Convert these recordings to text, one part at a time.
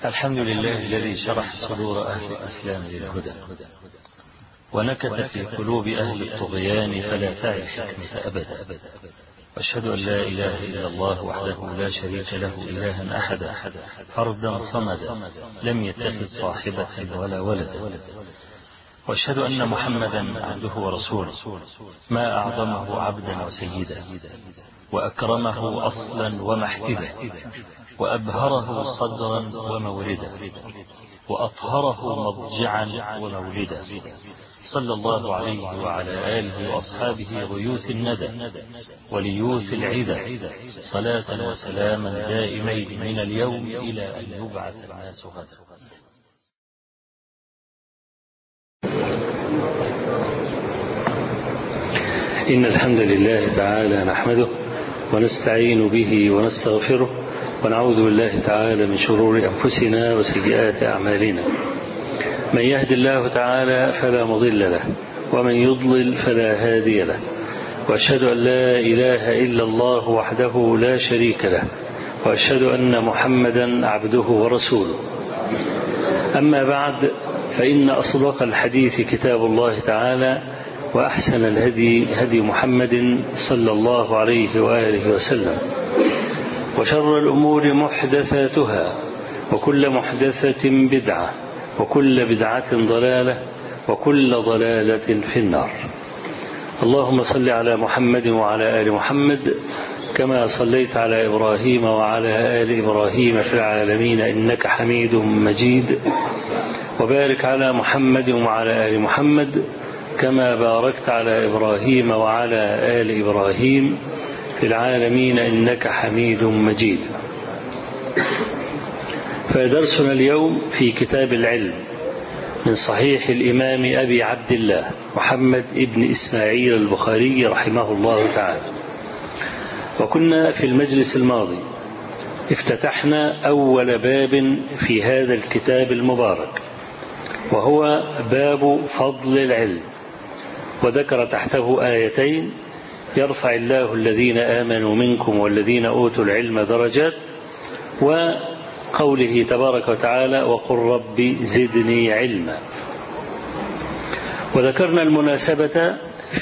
الحمد لله الذي شرح صدور أهل الإسلام للهدى ونكت في قلوب أهل الطغيان فلا تعي الحكمة أبدا. وأشهد أن لا إله إلا الله وحده لا شريك له إلها أحدا فردا صمدا لم يتخذ صاحبة ولا ولدا. وأشهد أن محمدا عبده ورسوله ما أعظمه عبدا وسيدا وأكرمه أصلا ومحتدا وأبهره صدرا وموردا وأطهره مضجعا ومولدا. صلى الله عليه وعلى آله وأصحابه غيوث الندى وليوث العدى صلاة وسلاما دائمين من اليوم إلى أن يبعث الناس غدا. إن الحمد لله تعالى نحمده ونستعين به ونستغفره ونعوذ بالله تعالى من شرور أنفسنا وسيئات أعمالنا. من يهد الله تعالى فلا مضل له ومن يضلل فلا هادي له. وأشهد أن لا إله إلا الله وحده لا شريك له وأشهد أن محمدا عبده ورسوله. أما بعد، فإن أصدق الحديث كتاب الله تعالى وأحسن الهدي هدي محمد صلى الله عليه وآله وسلم، وشر الأمور محدثاتها وكل محدثة بدعة وكل بدعة ضلالة وكل ضلالة في النار. اللهم صل على محمد وعلى آل محمد كما صليت على إبراهيم وعلى آل إبراهيم في العالمين إنك حميد مجيد، وبارك على محمد وعلى آل محمد كما باركت على إبراهيم وعلى آل إبراهيم في العالمين إنك حميد مجيد. فدرسنا اليوم في كتاب العلم من صحيح الإمام أبي عبد الله محمد ابن إسماعيل البخاري رحمه الله تعالى. وكنا في المجلس الماضي افتتحنا أول باب في هذا الكتاب المبارك، وهو باب فضل العلم، وذكر تحته آيتين: يرفع الله الذين آمنوا منكم والذين أوتوا العلم درجات، وقوله تبارك وتعالى: وقل رب زدني علما. وذكرنا المناسبة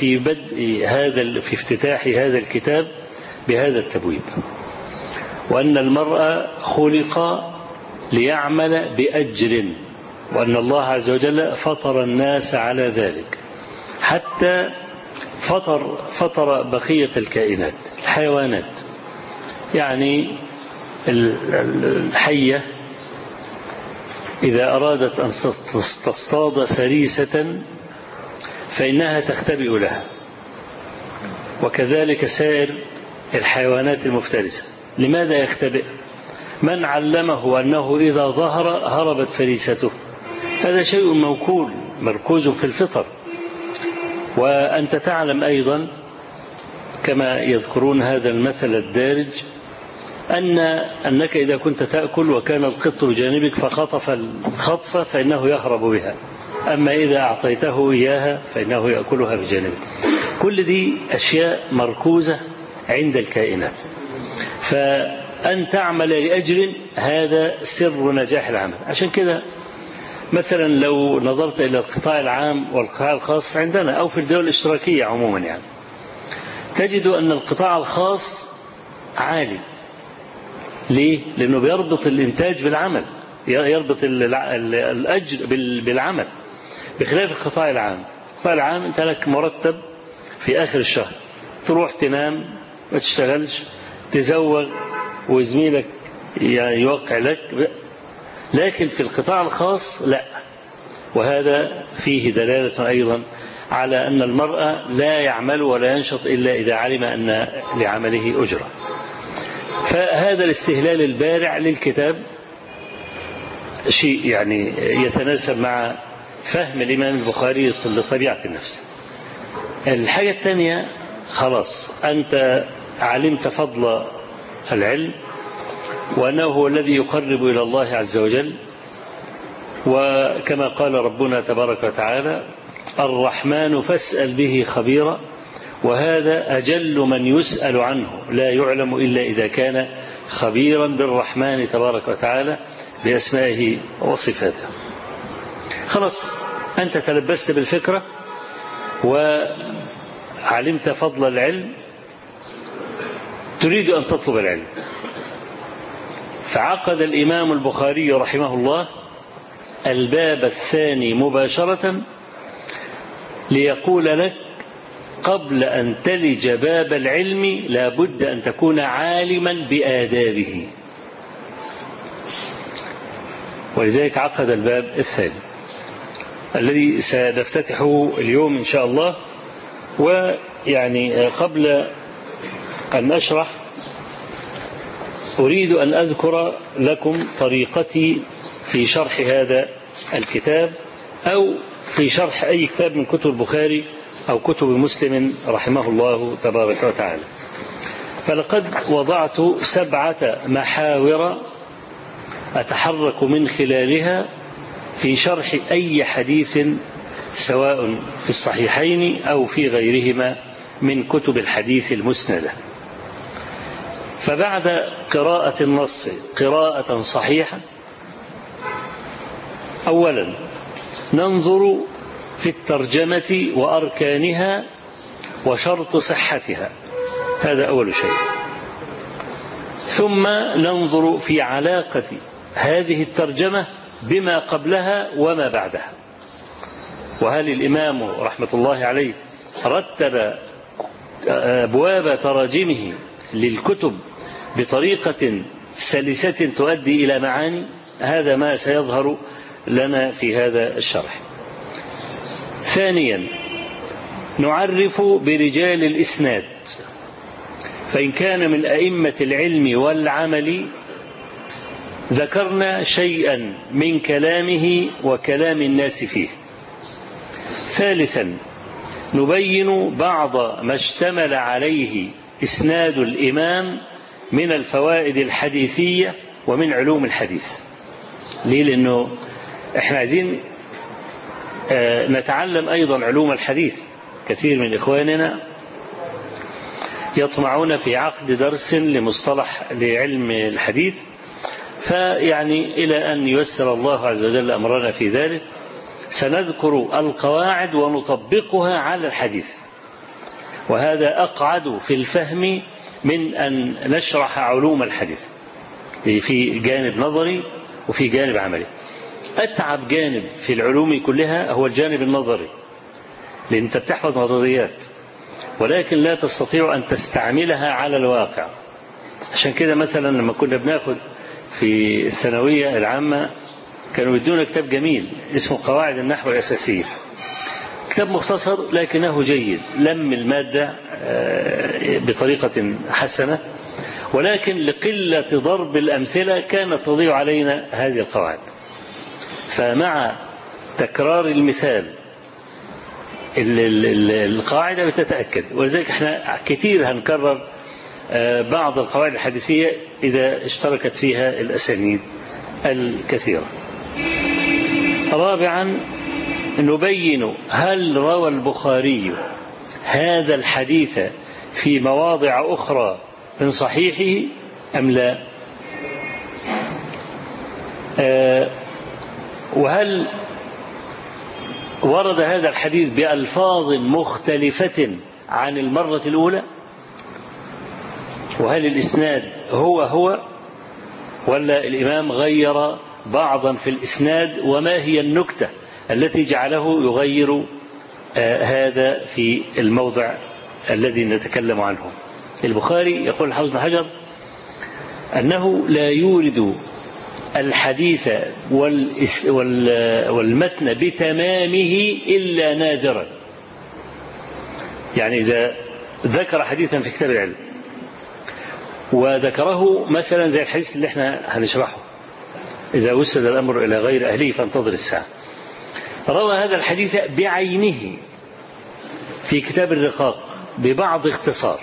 في افتتاح هذا الكتاب بهذا التبويب، وأن المرء خلق ليعمل بأجر، وأن الله عز وجل فطر الناس على ذلك، حتى فطر بقية الكائنات الحيوانات. يعني الحية إذا أرادت أن تصطاد فريسة فإنها تختبئ لها، وكذلك سائر الحيوانات المفترسة. لماذا يختبئ؟ من علمه أنه إذا ظهر هربت فريسته؟ هذا شيء موكول مركوز في الفطر. وأنت تعلم أيضا كما يذكرون هذا المثل الدارج أنك إذا كنت تأكل وكان القط بجانبك فخطف الخطفة فإنه يهرب بها، أما إذا أعطيته إياها فإنه يأكلها بجانبك. كل دي أشياء مركوزة عند الكائنات، فأن تعمل لأجر هذا سر نجاح العمل. عشان كده مثلا لو نظرت إلى القطاع العام والقطاع الخاص عندنا أو في الدول الاشتراكية عموما، يعني تجد أن القطاع الخاص عالي. ليه؟ لأنه بيربط الإنتاج بالعمل، يربط الأجر بالعمل، بخلاف القطاع العام. القطاع العام أنت لك مرتب في آخر الشهر، تروح تنام ما تشتغلش، تزوغ وزميلك يوقع لك. لكن في القطاع الخاص لا. وهذا فيه دلالة أيضا على أن المرء لا يعمل ولا ينشط إلا إذا علم أن لعمله أجرة. فهذا الاستهلال البارع للكتاب شيء يعني يتناسب مع فهم الإمام البخاري لطبيعة النفس. الحاجة الثانية، خلاص أنت علمت فضل العلم وأنه هو الذي يقرب إلى الله عز وجل، وكما قال ربنا تبارك وتعالى: الرحمن فاسأل به خبيرا، وهذا أجل من يسأل عنه، لا يعلم إلا إذا كان خبيرا بالرحمن تبارك وتعالى بأسمائه وصفاته. خلاص أنت تلبست بالفكرة وعلمت فضل العلم، تريد أن تطلب العلم، فعقد الإمام البخاري رحمه الله الباب الثاني مباشرة ليقول لك قبل أن تلج باب العلم لا بد أن تكون عالما بآدابه، ولذلك عقد الباب الثاني الذي سنفتتحه اليوم إن شاء الله. ويعني قبل أن أشرح أريد أن أذكر لكم طريقتي في شرح هذا الكتاب أو في شرح أي كتاب من كتب البخاري أو كتب مسلم رحمه الله تبارك وتعالى. فلقد وضعت 7 محاور أتحرك من خلالها في شرح أي حديث سواء في الصحيحين أو في غيرهما من كتب الحديث المسندة. فبعد قراءة النص قراءة صحيحة أولا ننظر في الترجمة وأركانها وشرط صحتها، هذا أول شيء. ثم ننظر في علاقة هذه الترجمة بما قبلها وما بعدها، وهل الإمام رحمة الله عليه رتب أبواب تراجمه للكتب بطريقة سلسة تؤدي إلى معاني، هذا ما سيظهر لنا في هذا الشرح. ثانيا نعرف برجال الإسناد، فإن كان من أئمة العلم والعمل ذكرنا شيئا من كلامه وكلام الناس فيه. ثالثا نبين بعض ما اشتمل عليه إسناد الإمام من الفوائد الحديثية ومن علوم الحديث. ليه؟ لأنه احنا عايزين نتعلم أيضا علوم الحديث. كثير من إخواننا يطمعون في عقد درس لمصطلح لعلم الحديث، فيعني إلى أن ييسر الله عز وجل أمرنا في ذلك سنذكر القواعد ونطبقها على الحديث، وهذا أقعد في الفهم من أن نشرح علوم الحديث في جانب نظري وفي جانب عملي. أتعب جانب في العلوم كلها هو الجانب النظري، لأن أنت بتحفظ نظريات ولكن لا تستطيع أن تستعملها على الواقع. عشان كده مثلا لما كنا بناخد في الثانوية العامة كانوا يدونا كتاب جميل اسمه قواعد النحو الأساسية، كتاب مختصر لكنه جيد، لم المادة بطريقة حسنة، ولكن لقلة ضرب الأمثلة كانت تضيع علينا هذه القواعد. فمع تكرار المثال القاعدة بتتأكد، ولذلك احنا كثير هنكرر بعض القواعد الحديثية إذا اشتركت فيها الأسانيد الكثيرة. رابعا نبين هل روى البخاري هذا الحديث في مواضع أخرى من صحيحه أم لا، وهل ورد هذا الحديث بألفاظ مختلفة عن المرة الأولى، وهل الإسناد هو ولا الإمام غير بعضا في الإسناد، وما هي النكتة التي جعله يغير هذا في الموضع الذي نتكلم عنه. البخاري يقول الحافظ بن حجر أنه لا يورد الحديث والمتن بتمامه إلا نادرا. يعني إذا ذكر حديثا في كتاب العلم وذكره مثلا زي الحديث اللي احنا هنشرحه، إذا وسد الأمر إلى غير أهله فانتظر الساعة، روى هذا الحديث بعينه في كتاب الرقاق ببعض اختصار،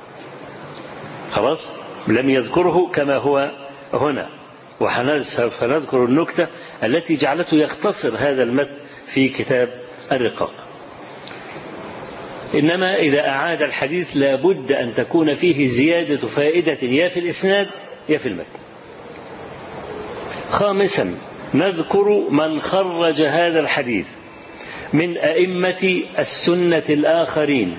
خلاص لم يذكره كما هو هنا، فنذكر النكتة التي جعلته يختصر هذا المتن في كتاب الرقاق. إنما إذا أعاد الحديث لابد أن تكون فيه زيادة فائدة يا في الإسناد يا في المتن. خامسا نذكر من خرج هذا الحديث من أئمة السنة الآخرين،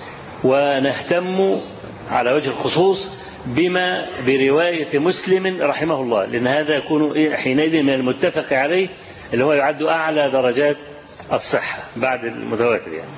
ونهتم على وجه الخصوص بما برواية مسلم رحمه الله، لأن هذا يكون حينئذ من المتفق عليه اللي هو يعد أعلى درجات الصحة بعد المتواتر يعني.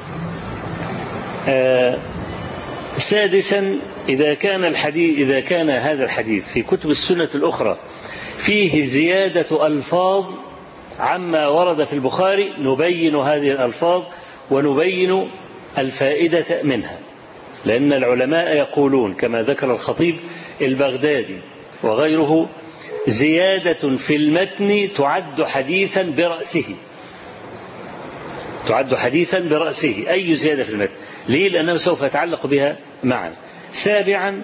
سادسا إذا كان هذا الحديث في كتب السنة الأخرى فيه زيادة ألفاظ عما ورد في البخاري نبين هذه الألفاظ ونبين الفائدة منها، لأن العلماء يقولون كما ذكر الخطيب البغدادي وغيره زيادة في المتن تعد حديثا برأسه، تعد حديثا برأسه أي زيادة في المتن. ليه؟ لأنه سوف يتعلق بها معا. سابعا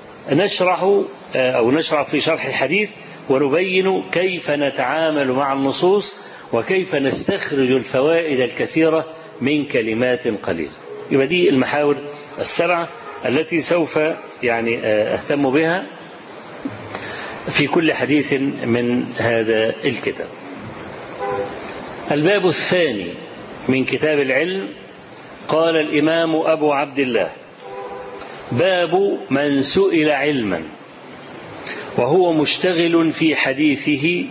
نشرع في شرح الحديث ونبين كيف نتعامل مع النصوص وكيف نستخرج الفوائد الكثيرة من كلمات قليلة. يبقى دي المحاور السبعة التي سوف يعني أهتم بها في كل حديث من هذا الكتاب. الباب الثاني من كتاب العلم. قال الإمام أبو عبد الله: باب من سئل علما وهو مشتغل في حديثه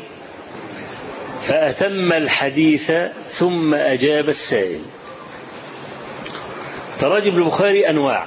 فأتم الحديث ثم أجاب السائل. تراجم البخاري أنواع.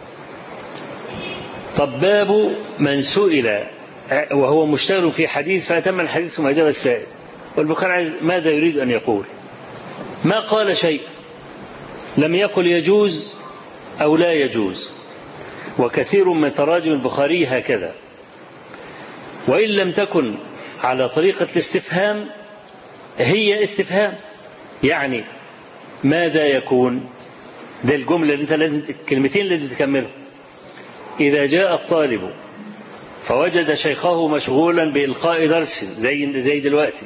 طب باب من سئل وهو مشتغل في حديث فأتم الحديث ثم أجاب السائل، والبخاري ماذا يريد أن يقول؟ ما قال شيء، لم يقل يجوز أو لا يجوز، وكثير من تراجم البخاري هكذا، وإن لم تكن على طريقة الاستفهام هي استفهام، يعني ماذا يكون؟ ده الجملة اللي انت لازم الكلمتين اللي تكمله. إذا جاء الطالب فوجد شيخه مشغولا بإلقاء درس زي دلوقتي،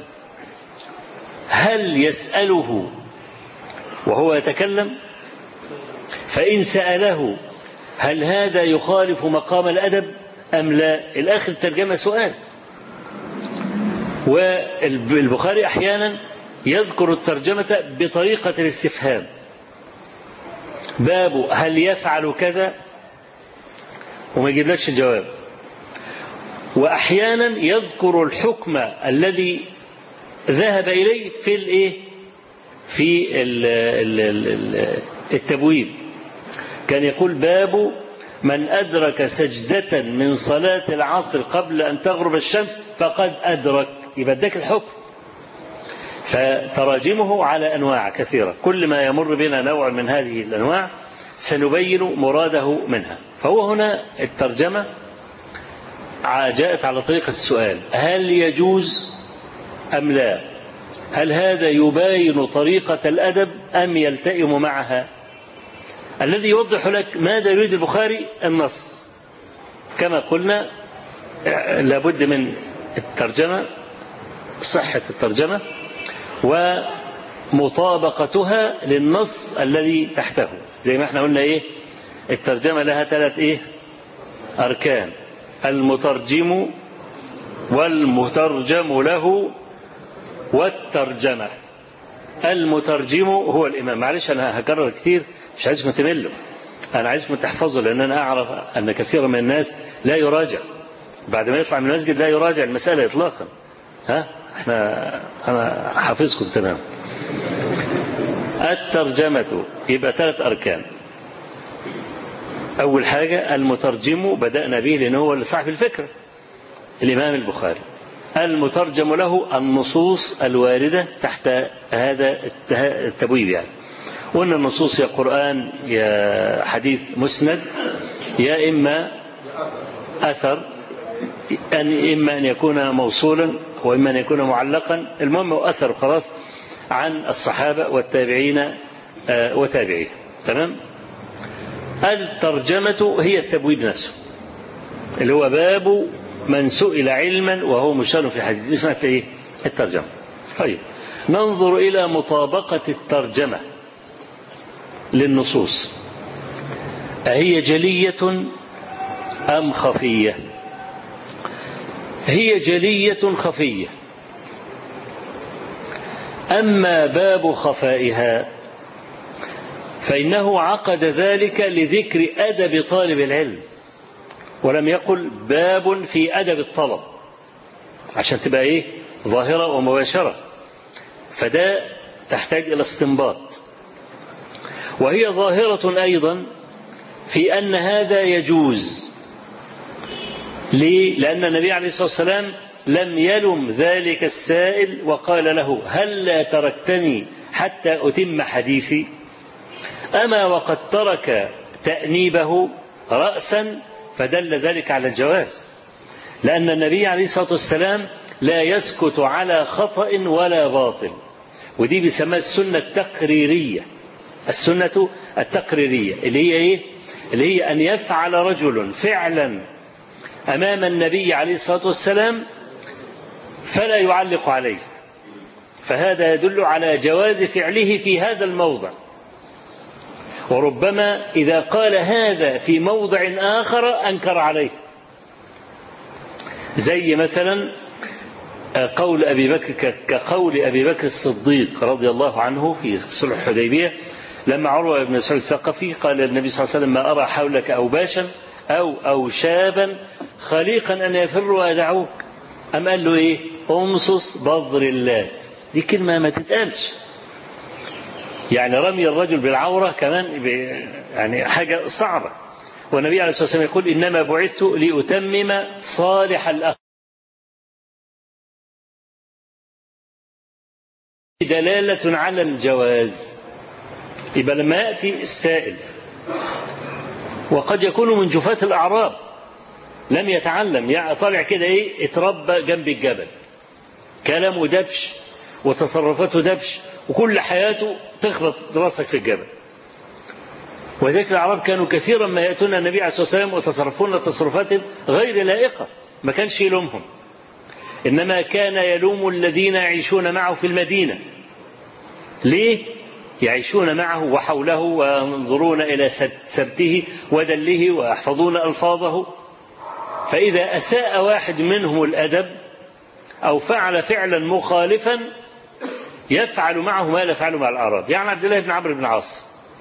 هل يسأله وهو يتكلم؟ فإن سأله هل هذا يخالف مقام الأدب أم لا؟ الآخر الترجمة سؤال. والبخاري أحيانا يذكر الترجمة بطريقة الاستفهام، باب هل يفعل كذا، وما يجيبلكش الجواب. وأحيانا يذكر الحكم الذي ذهب إليه في التبويب. كان يقول: باب من أدرك سجدة من صلاة العصر قبل أن تغرب الشمس فقد أدرك، يبقى اداك الحكم. فتراجمه على أنواع كثيرة، كل ما يمر بنا نوع من هذه الأنواع سنبين مراده منها. فهو هنا الترجمة جاءت على طريقة السؤال: هل يجوز أم لا؟ هل هذا يباين طريقة الأدب أم يلتئم معها؟ الذي يوضح لك ماذا يريد البخاري النص. كما قلنا لابد من الترجمة، صحة الترجمة ومطابقتها للنص الذي تحته. زي ما احنا قلنا الترجمة لها 3 أركان: المترجم والمترجم له والترجمة. المترجم هو الإمام. معلش أنا هكرر كثير، مش عايزكم تملوا، أنا عايزكم تحفظوا، لأن أنا أعرف أن كثير من الناس لا يراجع بعد ما يطلع من المسجد، لا يراجع المسألة إطلاقا. أنا حافظكم تمام. الترجمة يبقى 3 أركان. أول حاجة المترجم، بدأنا به لأنه هو اللي صاحب الفكرة، الإمام البخاري. المترجم له النصوص الواردة تحت هذا التبويب، يعني وأن النصوص يا قرآن يا حديث مسند يا إما أثر، إما أن يكون موصولا وإما أن يكون معلقا، المهم أثر خلاص عن الصحابة والتابعين وتابعيه. تمام. الترجمة هي التبويب نفسه، اللي هو باب من سئل علما وهو مشتغل في حديث، اسمها الترجمة. طيب ننظر إلى مطابقة الترجمة للنصوص، أهي جلية أم خفية؟ هي جلية خفية. أما باب خفائها فإنه عقد ذلك لذكر أدب طالب العلم، ولم يقل باب في أدب الطلب، عشان تبقى إيه ظاهرة ومباشرة، فده تحتاج إلى استنباط. وهي ظاهرة أيضا في أن هذا يجوز. ليه؟ لأن النبي عليه الصلاة والسلام لم يلم ذلك السائل وقال له هل لا تركتني حتى أتم حديثي؟ أما وقد ترك تأنيبه رأسا، فدل ذلك على الجواز، لأن النبي عليه الصلاة والسلام لا يسكت على خطأ ولا باطل، ودي بيسمى السنة التقريرية. السنة التقريرية اللي هي إيه؟ اللي هي أن يفعل رجل فعلا أمام النبي عليه الصلاة والسلام فلا يعلق عليه، فهذا يدل على جواز فعله في هذا الموضع. وربما إذا قال هذا في موضع آخر أنكر عليه، زي مثلا قول أبي بكر، كقول أبي بكر الصديق رضي الله عنه في صلح الحديبية لما عروة بن مسعود الثقفي قال للنبي صلى الله عليه وسلم ما أرى حولك أوباشا أو شابا خليقا أن يفر ويدعوك، أم قال له إيه؟ أمصص بذر اللات. دي كلمة ما تتقالش، يعني رمي الرجل بالعورة كمان يعني حاجة صعبة. والنبي عليه الصلاة والسلام يقول إنما بعثت لأتمم صالح الأخ، دلالة على الجواز. يبقى لما يأتي السائل وقد يكون من جفاة الأعراب لم يتعلم، يعني طالع كده إيه اتربى جنب الجبل، كلامه دبش وتصرفاته دبش وكل حياته تخبط راسك في الجبل. وذلك الأعراب كانوا كثيرا ما يأتون النبي عليه الصلاة والسلام وتصرفون تصرفات غير لائقة، ما كانش يلومهم، إنما كان يلوم الذين يعيشون معه في المدينة. ليه؟ يعيشون معه وحوله وينظرون إلى سبته ودله ويحفظون ألفاظه، فإذا أساء واحد منهم الأدب أو فعل فعلا مخالفا يفعل معه ما لا يفعله مع الأعراب. يعني عبد الله بن عمرو بن العاص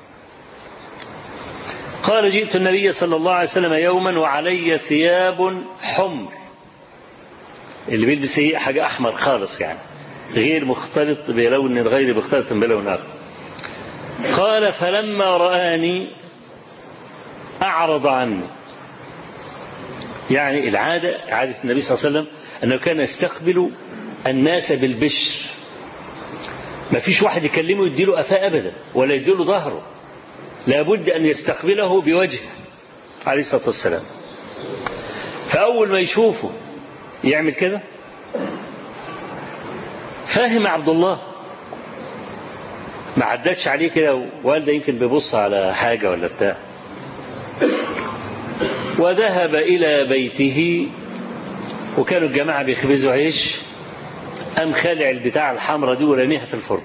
قال جئت النبي صلى الله عليه وسلم يوما وعلي ثياب حمر، اللي بيلبس ايه حاجة أحمر خالص، يعني غير مختلط بلون غير مختلط بلون آخر. قال فلما رآني أعرض عني. يعني عادة النبي صلى الله عليه وسلم أنه كان يستقبل الناس بالبشر، ما فيش واحد يكلمه يديله أفاء أبدا ولا يديله ظهره، لابد أن يستقبله بوجهه عليه الصلاة والسلام. فأول ما يشوفه يعمل كده، فاهم عبد الله ما عدتش عليه كده، والده يمكن بيبص على حاجة ولا بتاع، وذهب إلى بيته وكانوا الجماعة بيخبزوا عيش، أم خالع البتاع الحمرة دي ورميها في الفرن،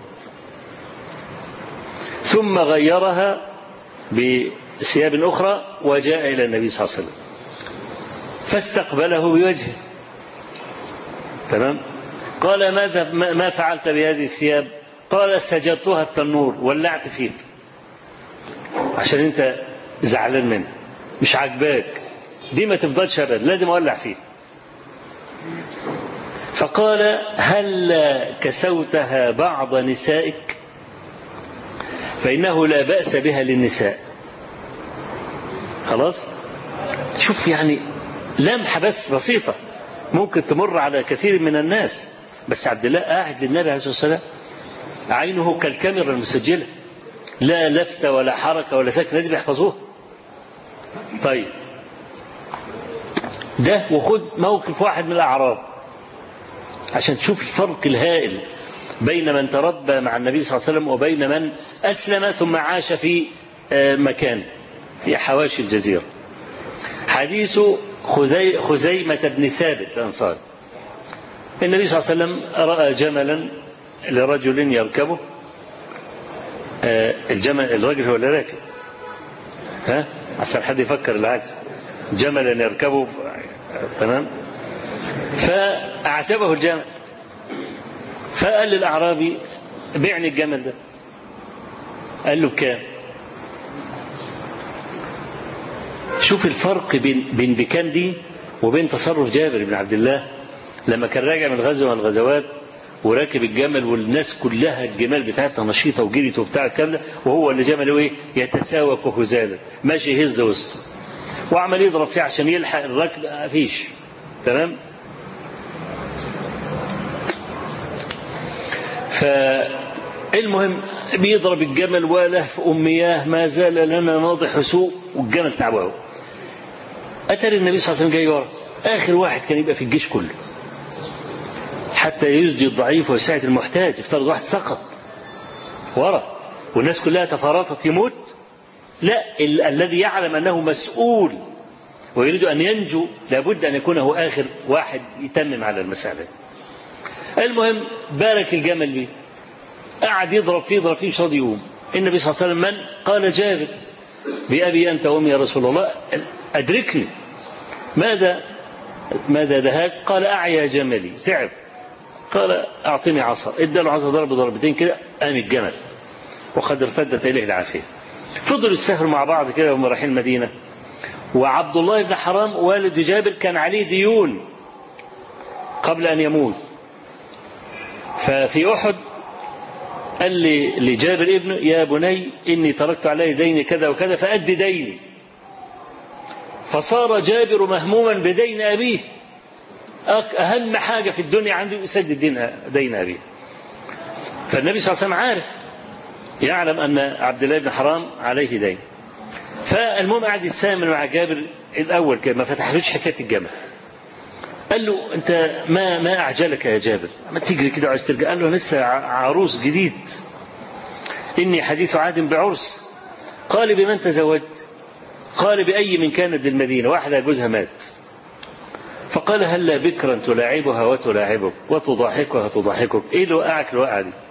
ثم غيرها بثياب أخرى وجاء إلى النبي صلى الله عليه وسلم فاستقبله بوجهه. تمام؟ قال ما فعلت بهذه الثياب؟ قال سجدتها التنور، ولعت فيك عشان انت زعلان منها مش عاجباك، دي ما تفضلش ابدا لازم اولع فيه. فقال هل كسوتها بعض نسائك؟ فإنه لا بأس بها للنساء. خلاص؟ شوف يعني لمحة بس بسيطة ممكن تمر على كثير من الناس، بس عبد الله قاعد للنبي عليه الصلاة والسلام عينه كالكاميرا المسجلة، لا لفتة ولا حركة ولا سكن، لازم يحفظوها. طيب ده وخد موقف واحد من الأعراب عشان تشوف الفرق الهائل بين من تربى مع النبي صلى الله عليه وسلم وبين من أسلم ثم عاش في مكان في حواشي الجزيرة. حديث خزيمة بن ثابت الأنصاري. النبي صلى الله عليه وسلم رأى جملا لرجل يركبه، الجمل الرجل هو اللي راكب، عشان حد يفكر العكس، جملا يركبه. تمام؟ فأعجبه الجمل، فقال للأعرابي بيعني الجمل ده. قال له بكام؟ شوف الفرق بين بكام دي وبين تصرف جابر بن عبد الله لما كان راجع من غزوة من الغزوات وراكب الجمل والناس كلها الجمال بتاعتها نشيطة وجريت وبتاع الكلام ده، وهو اللي جمله ايه يتساوك هزالا ماشي يهز وسطه وعمل يضرب فيه عشان يلحق الركب مفيش. تمام. فالمهم بيضرب الجمل وله في أمياه ما زال لنا ناضح سوء والجمل تعبه. أتى النبي صلى الله عليه وسلم جاي ورا آخر واحد كان يبقى في الجيش كله حتى يجدي الضعيف ويساعد المحتاج. افترض واحد سقط ورا والناس كلها تفارطت يموت، لا الذي يعلم أنه مسؤول ويريد أن ينجو لابد أن يكون هو آخر واحد يتمم على المسألة. المهم بارك الجمل بيه قعد يضرب فيه مش راضي يقوم. النبي صلى الله عليه وسلم من قال جابر بأبي أنت وأمي يا رسول الله أدركني ماذا دهاك؟ قال أعيا جملي تعب. قال أعطني عصا. اداله عصا ضرب ضربتين كده قام الجمل وقد ارتدت إليه العافية. فضلوا يسافروا مع بعض كده وهم رايحين المدينة. وعبد الله بن حرام والد جابر كان عليه ديون قبل أن يموت. ففي أحد قال لي لجابر ابنه يا بني إني تركت عليه دين كذا وكذا فأد ديني. فصار جابر مهموما بدين أبيه، أهم حاجة في الدنيا عنده يسدد دين أبيه. فالنبي صلى الله عليه وسلم عارف يعلم أن عبد الله بن حرام عليه دين. فالمهم قعد يتسامل مع جابر الأول كده ما فتحلوش حكاية الجمل. قال له أنت ما أعجلك يا جابر ما تجري كده عايز ترجع؟ قال له لسه عروس جديد إني حديث عهد بعرس. قال بمن تزوجت؟ قال بأي من كانت المدينة؟ واحدة جوزها مات. فقال هلا بكرا تلاعبها وتلاعبك وتضاحكها تضاحكك. إيه اللي وقعك الوقعة دي؟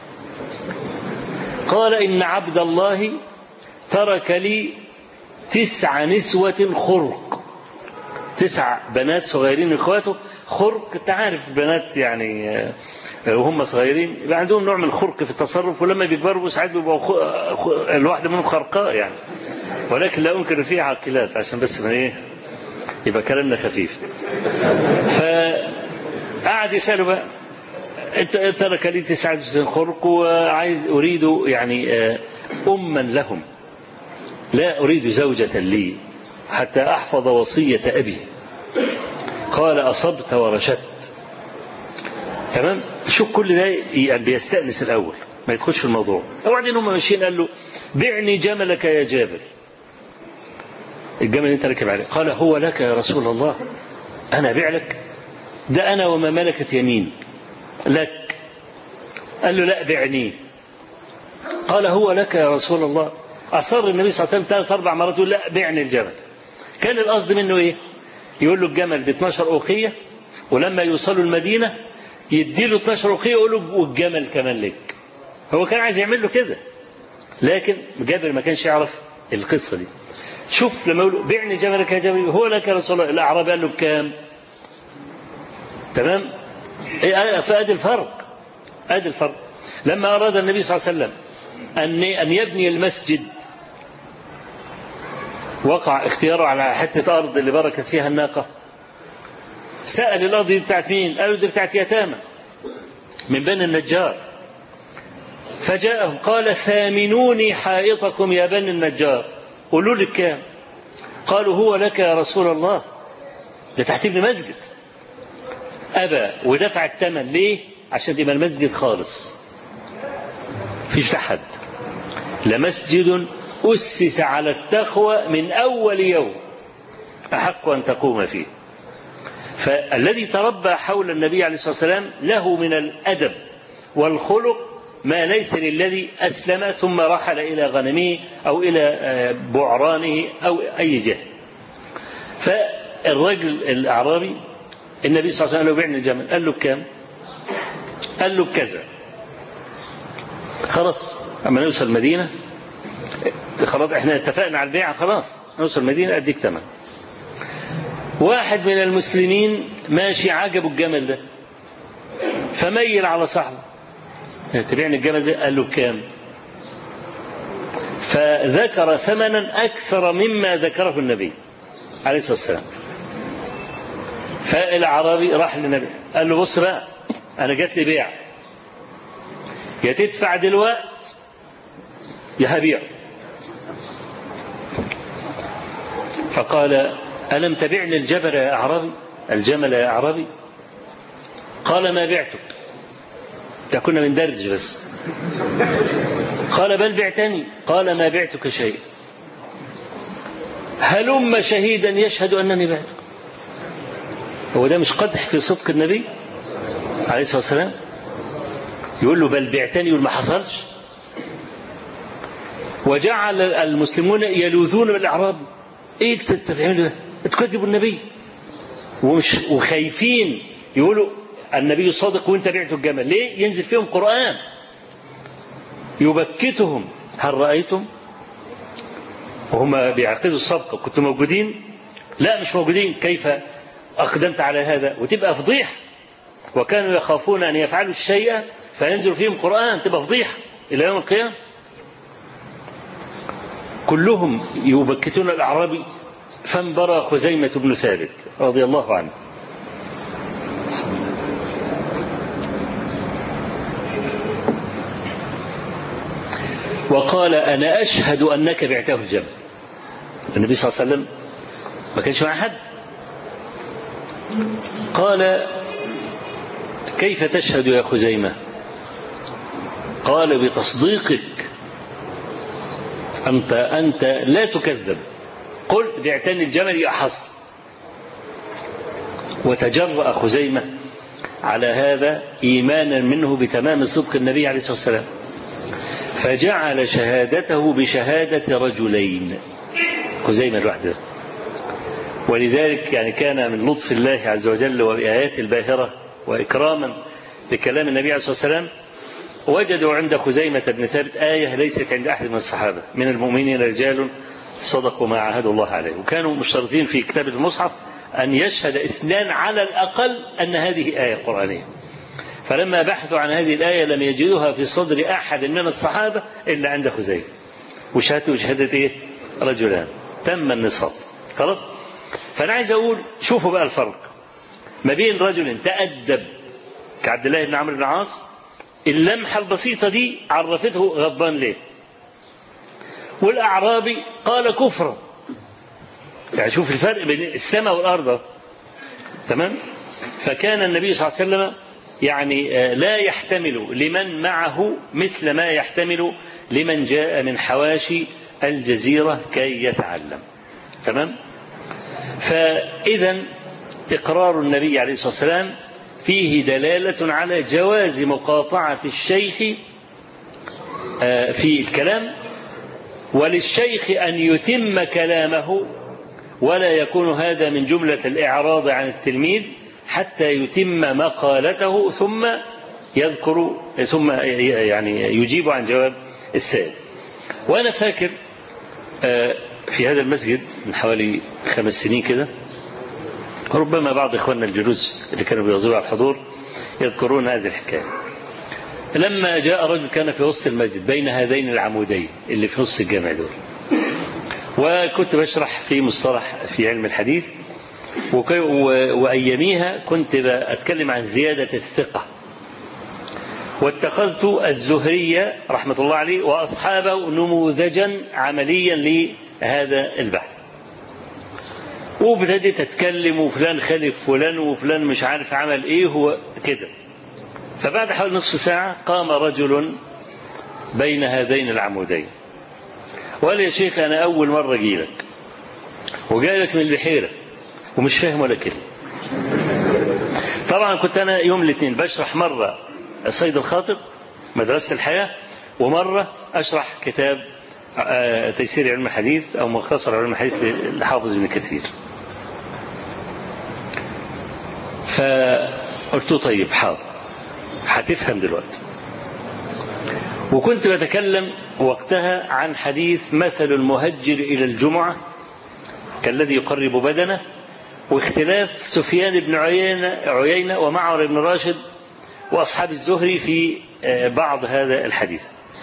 قال إن عبد الله ترك لي 9 نسوة خرق، 9 بنات صغيرين اخواته. خرق تعرف بنات يعني وهم صغيرين يبقى عندهم نوع من الخرق في التصرف، ولما بيكبروا ساعات بيبقوا الواحدة منهم خرقاء يعني، ولكن لا أنكر فيه عاقلات عشان بس ما ايه يبقى كلامنا خفيف. فقعد يسأله بقى انت ترك لي 9 خرق وعايز أريد يعني أما لهم لا أريد زوجة لي حتى أحفظ وصية أبي. قال أصبت ورشدت. تمام. شوف كل ده يعني بيستأنس الأول ما يدخلش في الموضوع. وبعدين هم ماشيين قال له بعني جملك يا جابر، الجمل اللي انت راكب عليه. قال هو لك يا رسول الله. أنا أبيع لك؟ ده أنا وما ملكت يمين لك. قال له لا بعني. قال هو لك يا رسول الله. أصر النبي صلى الله عليه وسلم 3 4 مرات يقول لا بعني الجمل. كان القصد منه إيه؟ يقول له الجمل ب12 أوقية، ولما يوصلوا المدينة يديله 12 أوقية يقول له والجمل كمان لك. هو كان عايز يعمل له كده، لكن جابر ما كانش يعرف القصة دي. شوف لما يقول بعني جملك يا جابر هو لك يا رسول الله. الأعرابي قال له بكام؟ تمام. فأدي الفرق. أدي الفرق. لما أراد النبي صلى الله عليه وسلم أن يبني المسجد وقع اختياره على حتة أرض اللي بركت فيها الناقة. سأل الأرض دي بتاعت مين؟ قالوا دي بتاعت يتامى من بني النجار. فجاءهم قال ثامنوني حائطكم يا بني النجار. قولوا لك كام؟ قالوا هو لك يا رسول الله، ده تحت ابن مسجد. أبى ودفع الثمن. ليه؟ عشان يبقى المسجد خالص فيش تحد. لمسجد أسس على التقوى من أول يوم أحق أن تقوم فيه. فالذي تربى حول النبي عليه الصلاة والسلام له من الأدب والخلق ما ليس للذي أسلم ثم رحل إلى غنمه أو إلى بعرانه أو أي جهة. فالرجل الأعرابي النبي صلى الله عليه وسلم قال له بعني الجمل. قال له بكام؟ قال له بكذا. خلاص أما نوصل المدينة خلاص احنا اتفقنا على البيع، خلاص نوصل المدينة أديك ثمن. واحد من المسلمين ماشي عجبه الجمل ده فميل على صاحبه تبيعني الجمل ده؟ قال له كام؟ فذكر ثمنا أكثر مما ذكره النبي عليه الصلاة والسلام. فالأعرابي راح للنبي قال له بص بقى أنا جات لي بيع يا تدفع دلوقت يا هبيع. فقال ألم تبعني الجبل يا أعرابي الجمل يا أعرابي؟ قال ما بعتك ده كنا من درج بس. قال بل بعتني. قال ما بعتك شيء هلم شهيدا يشهد أنني بعتك. هو ده مش قدح في صدق النبي عليه الصلاة والسلام؟ يقول له بل بعتني يقول ما حصلش. وجعل المسلمون يلوذون بالأعراب ايه بتعملوا ده؟ تكذبوا النبي وخايفين يقولوا النبي صادق وانت بعتوا الجمل. ليه؟ ينزل فيهم قرآن يبكتهم. هل رأيتم وهم بيعقدوا الصفقة كنتم موجودين؟ لا مش موجودين. كيف أقدمت على هذا؟ وتبقى فضيحة. وكانوا يخافون أن يفعلوا الشيء فينزل فيهم قرآن تبقى فضيحة إلى يوم القيامة. كلهم يبكتون الأعرابي. فانبرى خزيمة بن ثابت رضي الله عنه وقال أنا أشهد أنك بعته الجمل. النبي صلى الله عليه وسلم ما كانش مع حد. قال كيف تشهد يا خزيمة؟ قال بتصديقك أنت لا تكذب. قلت بعتني الجمل يا حصل. وتجرأ خزيمة على هذا إيمانا منه بتمام صدق النبي عليه الصلاة والسلام فجعل شهادته بشهادة رجلين. خزيمة لوحده. ولذلك يعني كان من لطف الله عز وجل وبآيات الباهرة وإكراما لكلام النبي عليه الصلاة والسلام وجدوا عند خزيمة بن ثابت آية ليست عند أحد من الصحابة من المؤمنين رجال صدقوا ما عاهدوا الله عليه. وكانوا مشترطين في كتابة المصحف أن يشهد اثنان على الأقل أن هذه آية قرآنية. فلما بحثوا عن هذه الآية لم يجدوها في صدر أحد من الصحابة إلا عند خزيمة. وشهدوا شهادة إيه؟ رجلان. تم النصاب خلاص. فأنا عايز أقول شوفوا بقى الفرق ما بين رجل تأدب كعبد الله بن عمرو بن العاص. اللمحة البسيطة دي عرفته غضبان ليه. والأعرابي قال كفرا. يعني شوف الفرق بين السماء والأرض. تمام. فكان النبي صلى الله عليه وسلم يعني لا يحتمل لمن معه مثل ما يحتمل لمن جاء من حواشي الجزيرة كي يتعلم. تمام. فإذا إقرار النبي عليه الصلاة والسلام فيه دلالة على جواز مقاطعة الشيخ في الكلام وللشيخ أن يتم كلامه ولا يكون هذا من جملة الإعراض عن التلميذ حتى يتم مقالته ثم يذكر ثم يعني يجيب عن جواب السائل. وأنا فاكر في هذا المسجد من حوالي 5 سنين كده ربما بعض إخواننا الجلوس اللي كانوا بيواظبوا على الحضور يذكرون هذه الحكاية. لما جاء رجل كان في وسط المسجد بين هذين العمودين اللي في نص الجامع دول وكنت بشرح في مصطلح في علم الحديث وأياميها كنت أتكلم عن زيادة الثقة واتخذت الزهري رحمة الله عليه وأصحابه نموذجا عمليا لهذا البحث. وابتديت أتكلم وفلان خالف فلان وفلان مش عارف عمل إيه هو كده. فبعد حوالي نصف ساعة قام رجل بين هذين العمودين وقال يا شيخ أنا أول مرة أجيلك وجاي لك من البحيرة ومش فاهم ولا كلمة. طبعا كنت أنا يوم الاثنين بشرح مرة الصيد الخاطب مدرسة الحياة ومرة أشرح كتاب تيسير علم الحديث أو مختصر علم الحديث لحافظ ابن كثير. فقلت طيب حاضر هتفهم دلوقتي. وكنت بتكلم وقتها عن حديث مثل المهجر إلى الجمعة كالذي يقرب بدنه واختلاف سفيان بن عيينة ومعمر بن راشد وأصحاب الزهري في بعض هذا الحديث.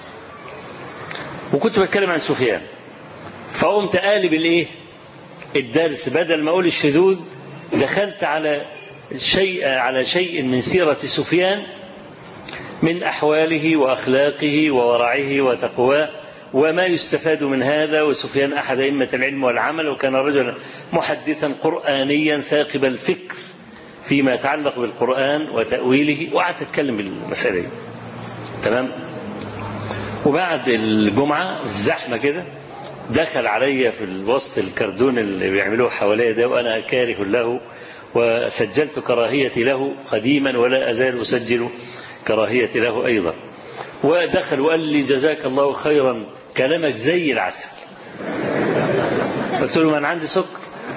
وكنت بتكلم عن سفيان، فقمت قالب الدرس بدل ما أقول الشذوذ دخلت على شيء من سيرة سفيان من أحواله وأخلاقه وورعه وتقواه وما يستفاد من هذا. وسفيان أحد أئمة العلم والعمل، وكان رجلا محدثا قرآنيا ثاقب الفكر فيما يتعلق بالقرآن وتأويله، وقعدت أتكلم بالمسألة دي. تمام. وبعد الجمعة الزحمة كده دخل علي في الوسط الكردون اللي بيعملوه حواليا ده وأنا كاره له، وسجلت كراهيتي له قديما ولا أزال أسجل كراهيتي له أيضا. ودخل وقال لي جزاك الله خيرا كلامك زي العسل. قلت له ما أنا عندي سكر.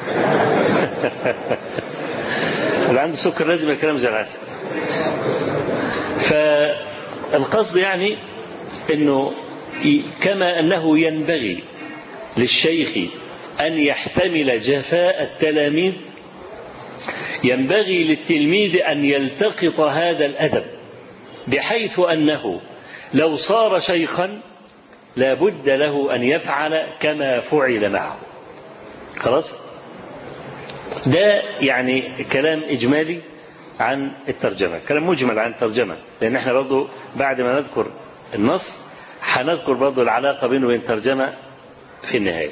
اللي عنده سكر لازم الكلام زي العسل. فالقصد يعني أنه كما أنه ينبغي للشيخ أن يحتمل جفاء التلاميذ، ينبغي للتلميذ أن يلتقط هذا الأدب، بحيث أنه لو صار شيخا لا بد له أن يفعل كما فعل معه. خلاص؟ ده يعني كلام إجمالي عن الترجمة، كلام مجمل عن الترجمة، لأن احنا برضو بعد ما نذكر النص هنذكر برضو العلاقة بينه وبين الترجمة في النهاية.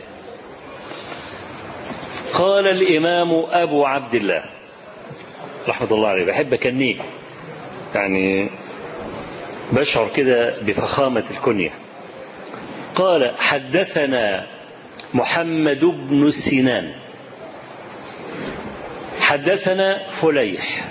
قال الإمام أبو عبد الله رحمة الله عليه، بحب أكنيه يعني بشعر كده بفخامة الكنية. قال حدثنا محمد بن سنان حدثنا فليح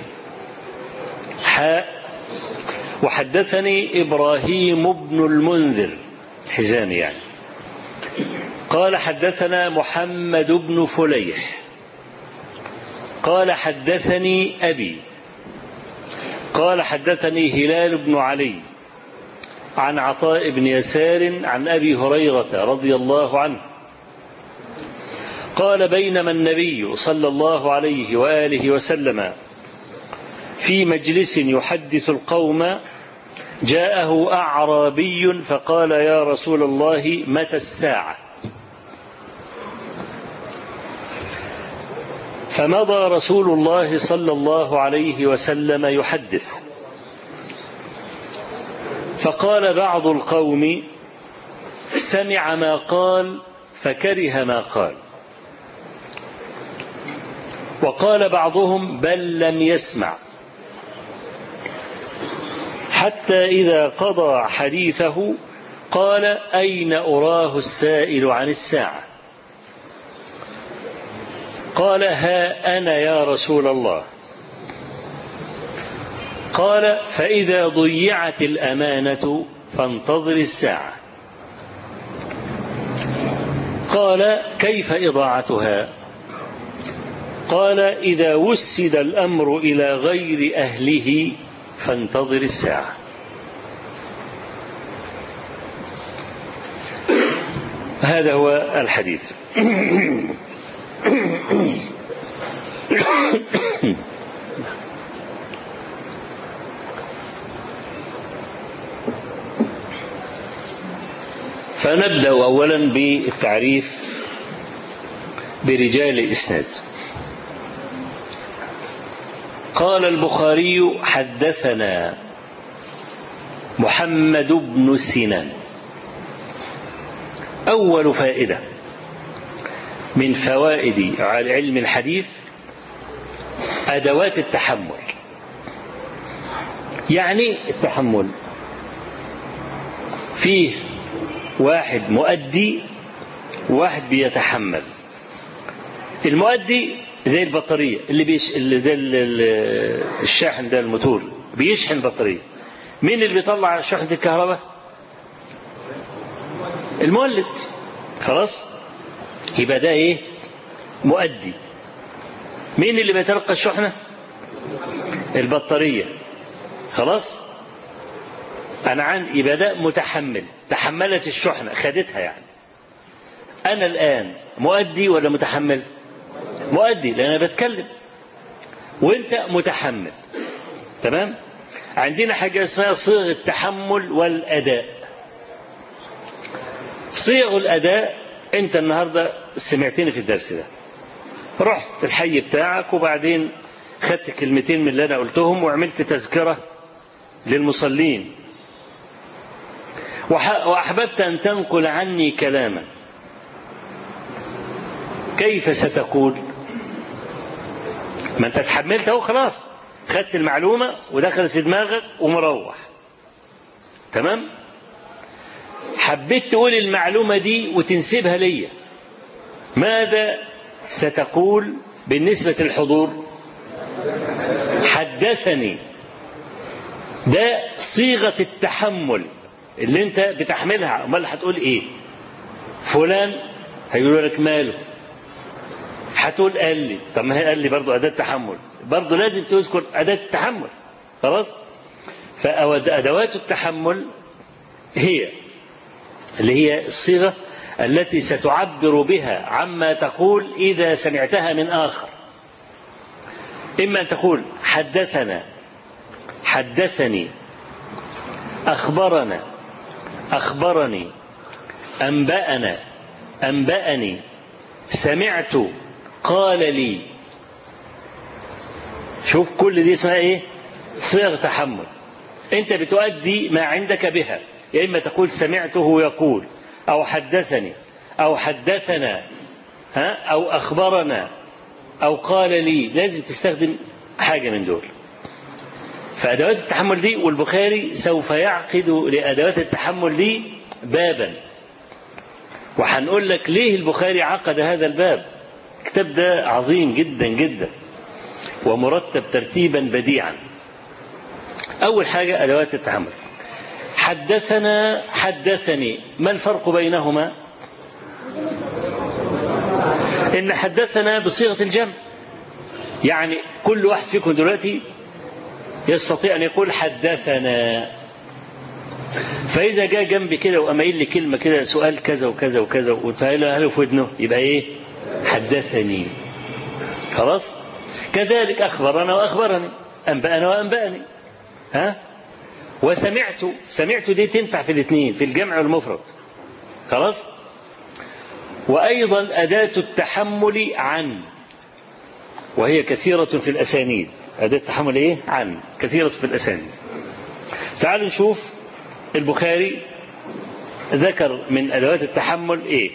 وحدثني إبراهيم بن المنذر حزامي يعني قال حدثنا محمد بن فليح قال حدثني أبي قال حدثني هلال بن علي عن عطاء بن يسار عن أبي هريرة رضي الله عنه قال بينما النبي صلى الله عليه وآله وسلم في مجلس يحدث القوم جاءه أعرابي فقال يا رسول الله متى الساعة؟ فمضى رسول الله صلى الله عليه وسلم يحدث، فقال بعض القوم سمع ما قال فكره ما قال، وقال بعضهم بل لم يسمع، حتى إذا قضى حديثه قال أين أراه السائل عن الساعة؟ قال ها أنا يا رسول الله. قال فإذا ضيعت الأمانة فانتظر الساعة. قال كيف إضاعتها؟ قال إذا وسد الأمر إلى غير أهله فانتظر الساعة. هذا هو الحديث. فنبدأ أولا بالتعريف برجال الإسناد. قال البخاري حدثنا محمد بن سنان. أول فائدة من فوائد علم الحديث أدوات التحمل. يعني التحمل فيه واحد مؤدي وواحد بيتحمل. المؤدي زي البطارية اللي زي الشاحن ده الموتور بيشحن بطارية. مين اللي بيطلع شحنة الكهرباء؟ المولد. خلاص يبقى ده ايه؟ مؤدي. مين اللي بيتلقى الشحنة؟ البطارية. خلاص أنا يبقى ده متحمل، تحملت الشحنة خدتها. يعني أنا الآن مؤدي ولا متحمل؟ مؤدي لأن أنا بتكلم وأنت متحمل. تمام؟ عندنا حاجة اسمها صيغ التحمل والأداء. صيغ الأداء أنت النهاردة سمعتني في الدرس ده، رحت الحي بتاعك وبعدين خدت كلمتين من اللي أنا قلتهم وعملت تذكرة للمصلين، وأحببت أن تنقل عني كلاما، كيف ستقول؟ ما أنت تحملت أهو، خلاص خدت المعلومة ودخلت في دماغك ومروح. تمام؟ حبيت تقول المعلومة دي وتنسبها ليا، ماذا ستقول بالنسبة للحضور؟ حدثني. ده صيغة التحمل اللي انت بتحملها. امال هتقول ايه؟ فلان هيقولوا لك ماله، هتقول قال لي. طب ما هي قال لي برضو أداة تحمل، برضو لازم تذكر أداة التحمل. خلاص؟ فأدوات التحمل هي اللي هي الصيغة التي ستعبر بها عما تقول إذا سمعتها من آخر. إما أن تقول حدثنا، حدثني، أخبرنا، أخبرني، أنبأنا، أنبأني، سمعت، قال لي. شوف كل دي اسمها إيه؟ صيغ تحمل. أنت بتؤدي ما عندك بها، يا إما تقول سمعته يقول، أو حدثني، أو حدثنا، أو أخبرنا، أو قال لي. لازم تستخدم حاجة من دول. فأدوات التحمل دي، والبخاري سوف يعقد لأدوات التحمل دي بابا، وهنقول لك ليه البخاري عقد هذا الباب. الكتاب ده عظيم جدا جدا ومرتب ترتيبا بديعا. أول حاجة أدوات التحمل. حدثنا، حدثني، ما الفرق بينهما؟ إن حدثنا بصيغة الجمع، يعني كل واحد فيكم دلوقتي يستطيع أن يقول حدثنا. فإذا جاء جنبي كده وأميل لي كلمة كده، سؤال كذا وكذا وكذا، وتهيأ في ودنه، يبقى إيه؟ حدثني. خلاص؟ كذلك أخبرنا وأخبرني، أنبأنا وأنبأني. وسمعت، سمعت دي تنفع في الاثنين، في الجمع والمفرد. خلاص؟ وأيضا أداة التحمل عن، وهي كثيرة في الأسانيد. أداة التحمل إيه؟ عن، كثيرة في الأسانيد. تعالوا نشوف البخاري ذكر من أدوات التحمل إيه.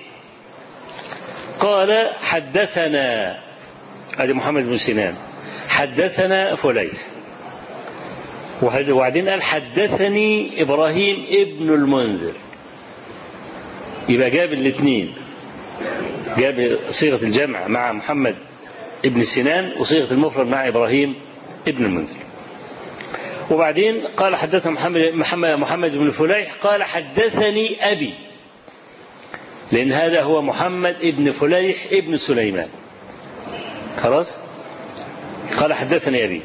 قال حدثنا، هذا محمد بن سنان، حدثنا فليح، وبعدين قال حدثني إبراهيم ابن المنذر. يبقى جاب الاثنين، جاب صيغة الجمع مع محمد ابن سنان وصيغة المفرد مع إبراهيم ابن المنذر. وبعدين قال حدثنا محمد بن فليح قال حدثني أبي، لأن هذا هو محمد ابن فليح ابن سليمان. خلاص؟ قال حدثني أبي.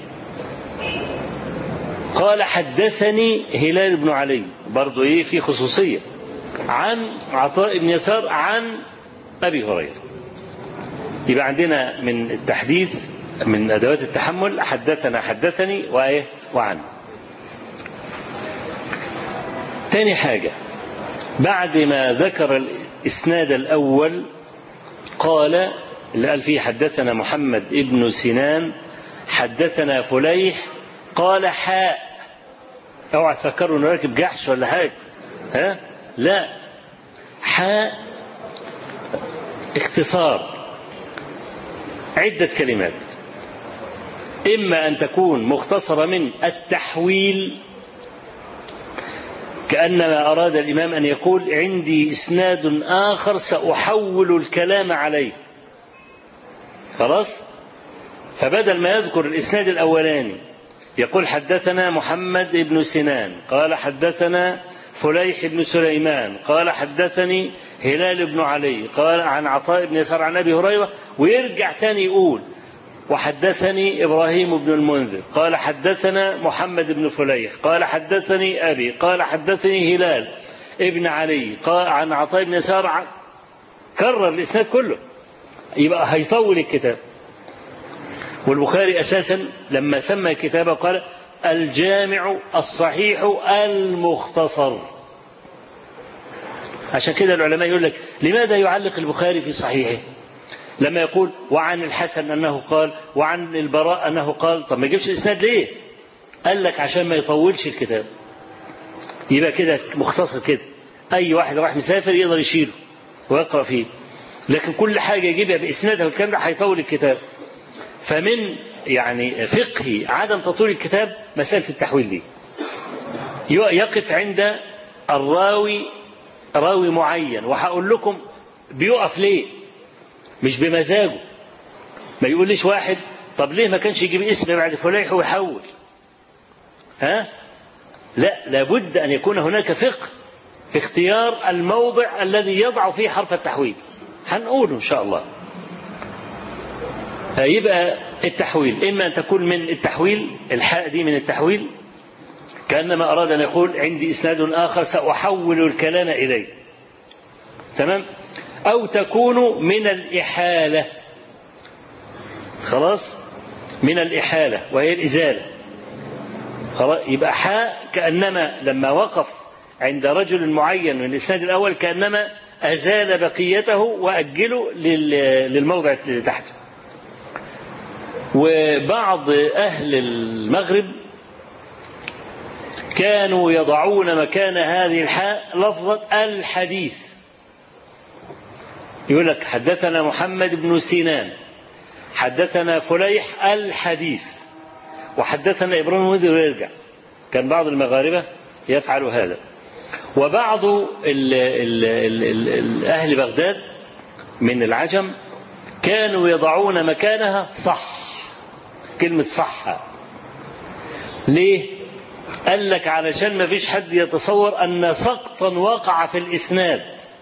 قال حدثني هلال بن علي، برضو إيه في خصوصية، عن عطاء بن يسار عن أبي هريرة. يبقى عندنا من التحديث من أدوات التحمل حدثنا، حدثني، وإيه، وعن. ثاني حاجة، بعد ما ذكر الإسناد الأول قال، اللي قال فيه حدثنا محمد ابن سنان حدثنا فليح قال حاء. اوعى تفكروا انه راكب جحش ولا حاجة، لا، حاء اختصار عدة كلمات، إما أن تكون مختصرة من التحويل، كأنما أراد الإمام أن يقول عندي إسناد آخر سأحول الكلام عليه. خلاص؟ فبدل ما يذكر الإسناد الأولاني يقول حدثنا محمد بن سنان قال حدثنا فليح بن سليمان قال حدثني هلال بن علي قال عن عطاء بن يسار عن أبي هريرة، ويرجع تاني يقول وحدثني إبراهيم بن المنذر قال حدثنا محمد بن فليح قال حدثني أبي قال حدثني هلال ابن علي قال عن عطاء بن يسار. كرر الإسناد كله، يبقى هيطول الكتاب. والبخاري أساسا لما سمى كتابه قال الجامع الصحيح المختصر. عشان كده العلماء يقول لك لماذا يعلق البخاري في صحيحه لما يقول وعن الحسن أنه قال وعن البراء أنه قال؟ طب ما يجيبش الإسناد ليه؟ قال لك عشان ما يطولش الكتاب، يبقى كده مختصر كده، أي واحد راح مسافر يقدر يشيله ويقرأ فيه، لكن كل حاجة يجيبها بإسنادها والكلام ده هيطول الكتاب. فمن يعني فقه عدم تطويل الكتاب مسألة التحويل دي، يقف عند الراوي راوي معين، وهقول لكم بيقف ليه، مش بمزاجه. ما يقوليش واحد طب ليه ما كانش يجيب اسم بعد فليح ويحول، لا، لابد أن يكون هناك فقه في اختيار الموضع الذي يضع فيه حرف التحويل، هنقوله إن شاء الله. يبقى التحويل إما أن تكون من التحويل، الحاء دي من التحويل، كأنما أراد أن يقول عندي إسناد آخر سأحول الكلام إليه، تمام؟ أو تكون من الإحالة، خلاص، من الإحالة وهي الإزالة. خلاص، يبقى حاء كأنما لما وقف عند رجل معين من الإسناد الأول كأنما أزال بقيته وأجله للموضع اللي تحته. وبعض أهل المغرب كانوا يضعون مكان هذه الحاء لفظة الحديث، يقول لك حدثنا محمد بن سنان حدثنا فليح الحديث، وحدثنا إبراهيم المنذر ويرجع. كان بعض المغاربة يفعل هذا، وبعض أهل بغداد من العجم كانوا يضعون مكانها صح، كلمة صح. ليه؟ قال لك علشان ما فيش حد يتصور أن سقطا وقع في الإسناد،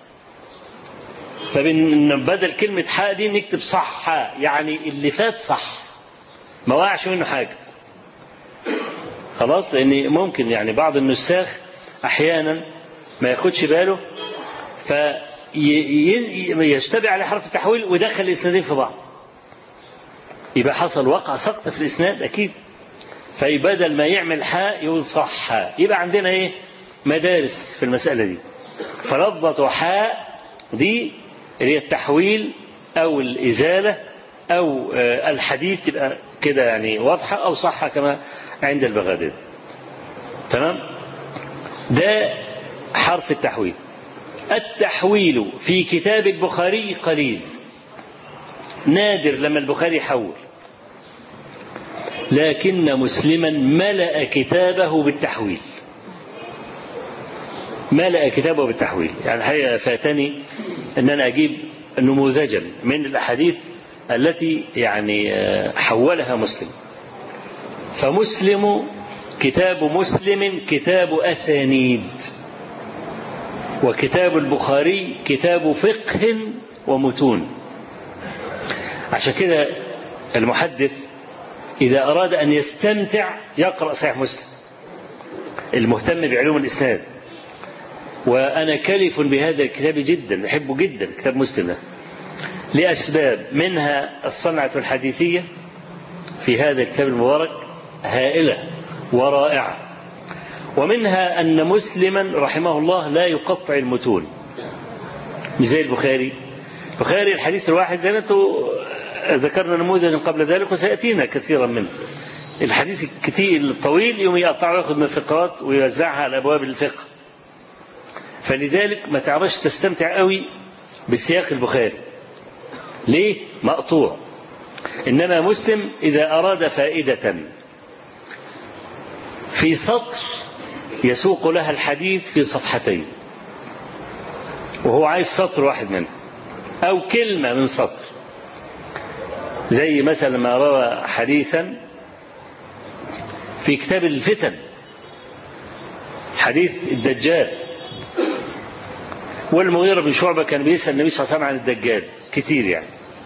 فبدل كلمة حاء دي نكتب صح، يعني اللي فات صح، ما وقعش منه حاجة. خلاص، لأن ممكن يعني بعض النساخ أحيانا ما ياخدش باله فيشتبه على حرف التحويل ودخل الإسنادين في بعض، يبقى حصل وقع سقط في الإسناد أكيد، فبدل ما يعمل حاء يقول صح. يبقى عندنا إيه؟ مدارس في المسألة دي. فلفظة حاء دي اللي هي التحويل أو الإزالة أو الحديث، تبقى كده يعني واضحة، أو صح كما عند البغداد. تمام؟ ده حرف التحويل. التحويل في كتاب البخاري قليل، نادر لما البخاري يحول، لكن مسلما ملأ كتابه بالتحويل، ملأ كتابه بالتحويل. يعني الحقيقة فاتني أن أنا أجيب نموذجا من الأحاديث التي يعني حولها مسلم. فمسلم كتاب مسلم كتاب أسانيد، وكتاب البخاري كتاب فقه ومتون. عشان كده المحدث إذا أراد أن يستمتع يقرأ صحيح مسلم، المهتم بعلوم الإسناد. وأنا كلف بهذا الكتاب جدا، بحبه جدا كتاب مسلم ده، لأسباب، منها الصنعة الحديثية في هذا الكتاب المبارك هائلة ورائعة، ومنها أن مسلما رحمه الله لا يقطع المتون مش زي البخاري. البخاري الحديث الواحد زي ما انتم ذكرنا نموذجا قبل ذلك وسيأتينا كثيرا منه، الحديث الكتير الطويل يوم يقطعه ويأخذ من الفقرات ويوزعها على أبواب الفقه، فلذلك ما تعرفش تستمتع قوي بسياق البخاري. ليه؟ مقطوع. إنما مسلم إذا أراد فائدة في سطر يسوق لها الحديث في صفحتين، وهو عايز سطر واحد منه أو كلمة من سطر، زي مثلا ما روى حديثا في كتاب الفتن، حديث الدجال، والمغيرة بن شعبة كان بيسأل النبي صلى الله عليه وسلم عن الدجال كتير يعني،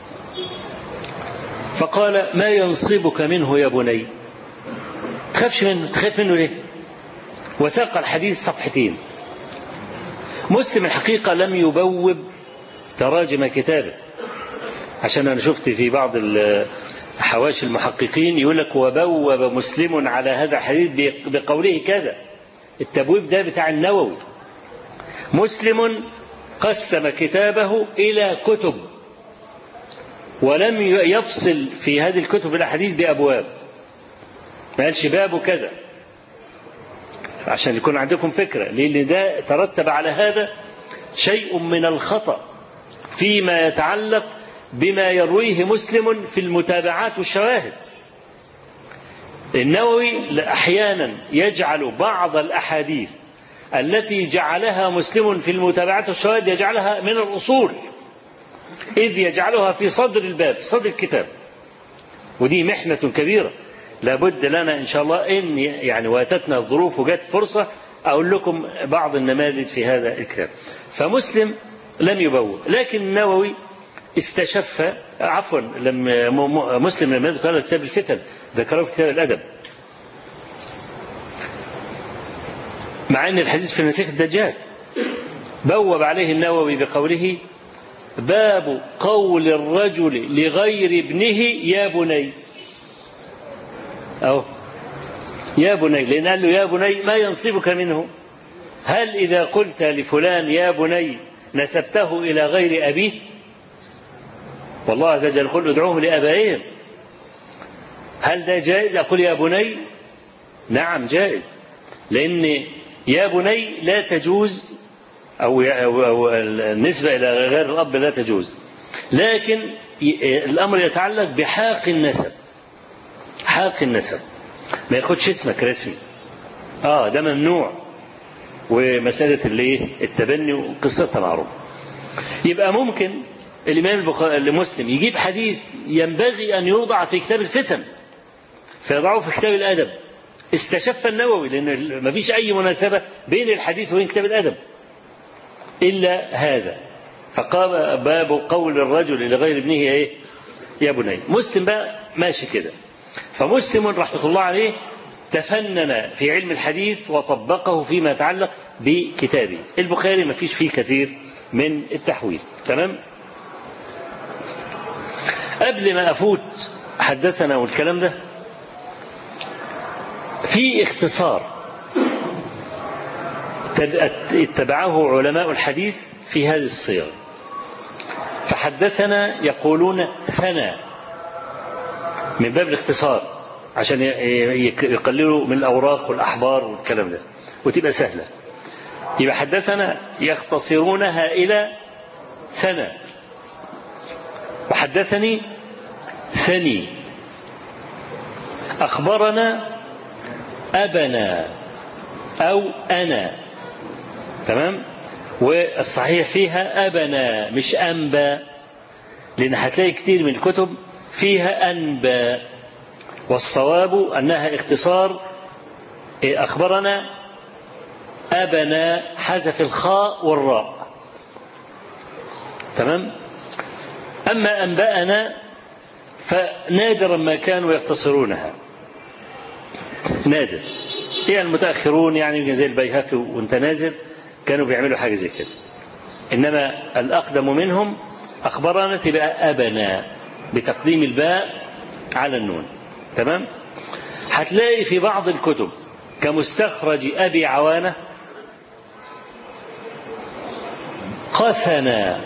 فقال ما ينصبك منه يا بني، تخافش منه، تخاف منه ليه؟ وساق الحديث صفحتين. مسلم الحقيقة لم يبوب تراجم كتابه، عشان أنا شفت في بعض حواشي المحققين يقول لك وبوب مسلم على هذا الحديث بقوله كذا. التبويب ده بتاع النووي. مسلم قسم كتابه إلى كتب ولم يفصل في هذه الكتب الأحاديث بأبواب، ما قالش باب كذا، عشان يكون عندكم فكرة، لأن ده ترتب على هذا شيء من الخطأ فيما يتعلق بما يرويه مسلم في المتابعات والشواهد. النووي أحيانا يجعل بعض الأحاديث التي جعلها مسلم في المتابعات والشواهد يجعلها من الأصول، إذ يجعلها في صدر الباب، صدر الكتاب، ودي محنة كبيرة لابد لنا إن شاء الله إن يعني واتتنا الظروف وجت فرصة أقول لكم بعض النماذج في هذا الكتاب. فمسلم لم يبوب، لكن النووي استشف، عفوا لما مسلم لما ذكر كتاب الفتن ذكره في كتاب الأدب، مع أن الحديث في المسيح الدجال. بوب عليه النووي بقوله باب قول الرجل لغير ابنه يا بني، أو يا بني، لأن قال له يا بني ما ينصبك منه. هل إذا قلت لفلان يا بني نسبته إلى غير أبيه؟ والله عز وجل يقول ادعوهم لآبائهم. هل ده جائز أقول يا بني؟ نعم جائز، لأن يا بني لا تجوز، أو النسبة إلى غير الأب لا تجوز، لكن الأمر يتعلق بحاق النسب. حاق النسب ما ياخدش اسمك رسمي، ده ممنوع، ومسألة التبني وقصتها معروفة. يبقى ممكن الإمام المسلم يجيب حديث ينبغي أن يوضع في كتاب الفتن فيضعه في كتاب الأدب. استشف النووي لأن ما فيش أي مناسبة بين الحديث وبين كتاب الأدب إلا هذا، فقام باب قول الرجل لغير ابنه يا بني. مسلم بقى ماشي كده. فمسلم رحمة الله عليه تفنن في علم الحديث وطبقه فيما يتعلق بكتابه. البخاري ما فيش فيه كثير من التحويل. تمام. قبل ما أفوت حدثنا والكلام ده، في اختصار اتبعه علماء الحديث في هذه الصيغة. فحدثنا يقولون ثنى من باب الاختصار عشان يقللوا من الأوراق والأحبار والكلام ده وتبقى سهلة. يبقى حدثنا يختصرونها إلى ثنى. وحدثني ثني. أخبرنا أبنا أو أنا. تمام. والصحيح فيها أبنا مش أنبا، لأن هتلاقي كتير من الكتب فيها أنبا، والصواب أنها اختصار أخبرنا أبنا حذف الخاء والراء. تمام. أما أنبأنا فنادرا ما كانوا يختصرونها، نادر. يعني المتأخرون يعني زي البيهقي وانت نازل كانوا بيعملوا حاجة زي كده، إنما الأقدم منهم أخبرنا تبقى أبنا بتقديم الباء على النون. تمام. هتلاقي في بعض الكتب كمستخرج أبي عوانة قثنا،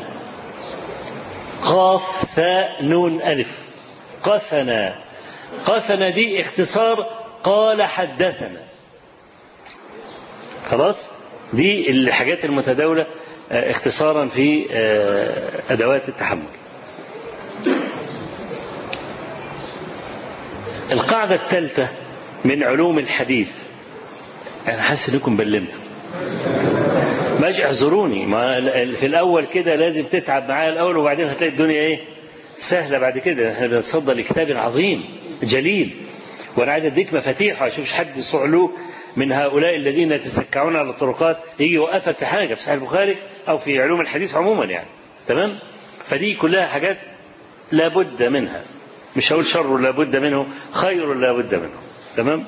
قاف ثاء نون ألف، قثنا. قثنا دي اختصار قال حدثنا. خلاص، دي الحاجات المتداولة اختصارا في أدوات التحمل. القاعدة الثالثة من علوم الحديث، أنا حاسس أنكم بلمتوا، ماشي اعذروني، ما في الأول كده لازم تتعب معايا الأول وبعدين هتلاقي الدنيا سهلة بعد كده. احنا بنتصدى لكتاب عظيم جليل، وأنا عايز أديك مفاتيح وأشوفش حد صعلوك من هؤلاء الذين يتسكعون على الطرقات يجي يوقفك في حاجة في صحيح البخاري أو في علوم الحديث عموما يعني. تمام. فدي كلها حاجات لابد منها، مش هقول شر لابد منه، خير لابد منه. تمام.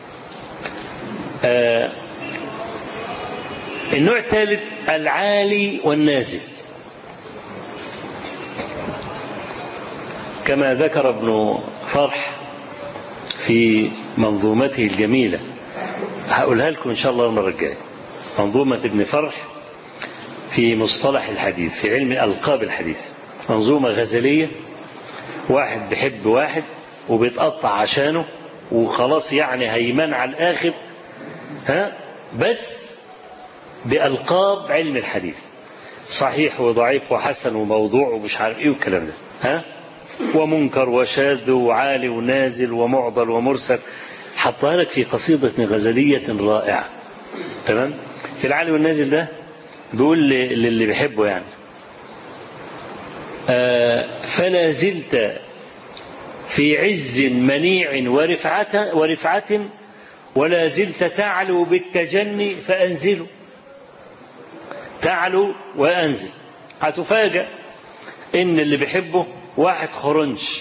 النوع الثالث العالي والنازل، كما ذكر ابن فرح في منظومته الجميلة، هقولها لكم إن شاء الله المرة الجاية. منظومة ابن فرح في مصطلح الحديث، في علم ألقاب الحديث، منظومة غزلية، واحد بيحب واحد وبيتقطع عشانه وخلاص يعني هيمن على الآخر، بس بألقاب علم الحديث، صحيح وضعيف وحسن وموضوع ومش عارف ايه والكلام ده، ومنكر وشاذ وعالي ونازل ومعضل ومرسل، حطها لك في قصيدة غزلية رائعة. تمام. في العالي والنازل ده بيقول للي بيحبه يعني فلا زلت في عز منيع ورفعة ولا زلت تعلو بالتجني فأنزله. تعلو وأنزل. هتفاجأ إن اللي بيحبه واحد خرنش،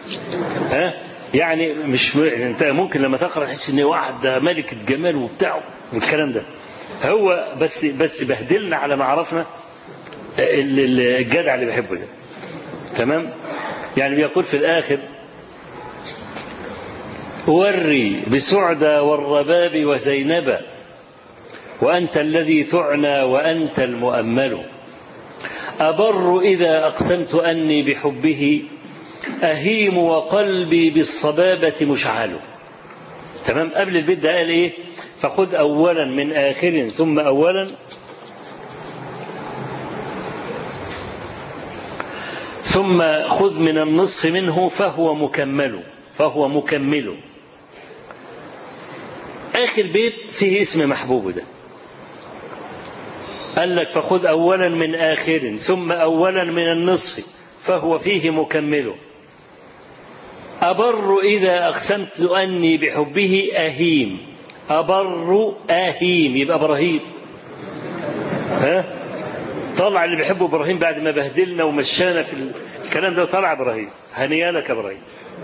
يعني مش انت ممكن لما تقرأ تحس إن واحد ملكة جمال وبتاعه والكلام ده، هو بس بهدلنا على ما عرفنا الجدع اللي بيحبه ده. تمام. يعني بيقول في الآخر وري بسعدى والرباب وزينب وأنت الذي تعنى وأنت المؤمل، أبر إذا أقسمت أني بحبه أهيم وقلبي بالصبابة مشعل. تمام. قبل البيت ده قال إيه؟ فخذ أولا من آخر ثم أولا ثم خذ من النصف منه فهو مكمل. آخر بيت فيه اسم محبوب ده، قال لك فخذ أولا من آخر ثم أولا من النصف فهو فيه مكمل، أبر إذا أقسمت أني بحبه أهيم. أبر أهيم يبقى إبراهيم، طلع اللي بيحبه إبراهيم بعد ما بهدلنا ومشانا في الكلام ده، طلع إبراهيم. هنيالك إبراهيم.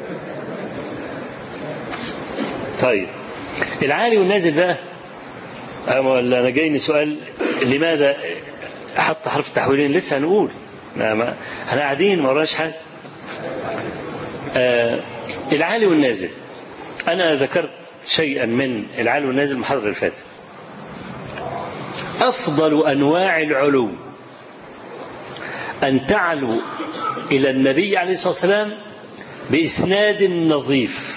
طيب العالي والنازل بقى، أنا جايني سؤال لماذا أحط حرف التحويلين؟ لسه هنقول، احنا قاعدين ما وراناش حاجة. العالي والنازل، أنا ذكرت شيئا من العالي والنازل المحاضرة اللي فاتت. أفضل أنواع العلو أن تعلو إلى النبي عليه الصلاة والسلام بإسناد نظيف،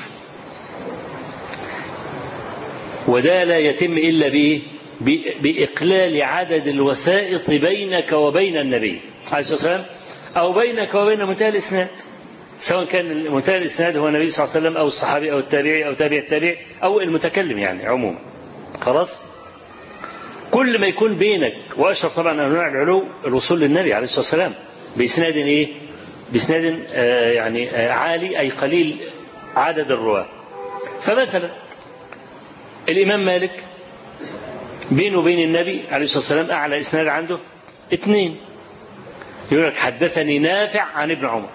وده لا يتم إلا بإقلال عدد الوسائط بينك وبين النبي عليه الصلاة والسلام، أو بينك وبين منتهى الإسناد، سواء كان منتهى الإسناد هو النبي صلى الله عليه وسلم أو الصحابي أو التابعي أو تابع التابع أو المتكلم، يعني عموما. خلاص. كل ما يكون بينك، وأشرف طبعا أنواع العلو الوصول للنبي عليه الصلاة والسلام بإسناد إيه؟ بإسناد يعني عالي، أي قليل عدد الرواة. فمثلا الإمام مالك بينه وبين النبي عليه الصلاة والسلام أعلى إسناد عنده 2، يقول لك حدثني نافع عن ابن عمر.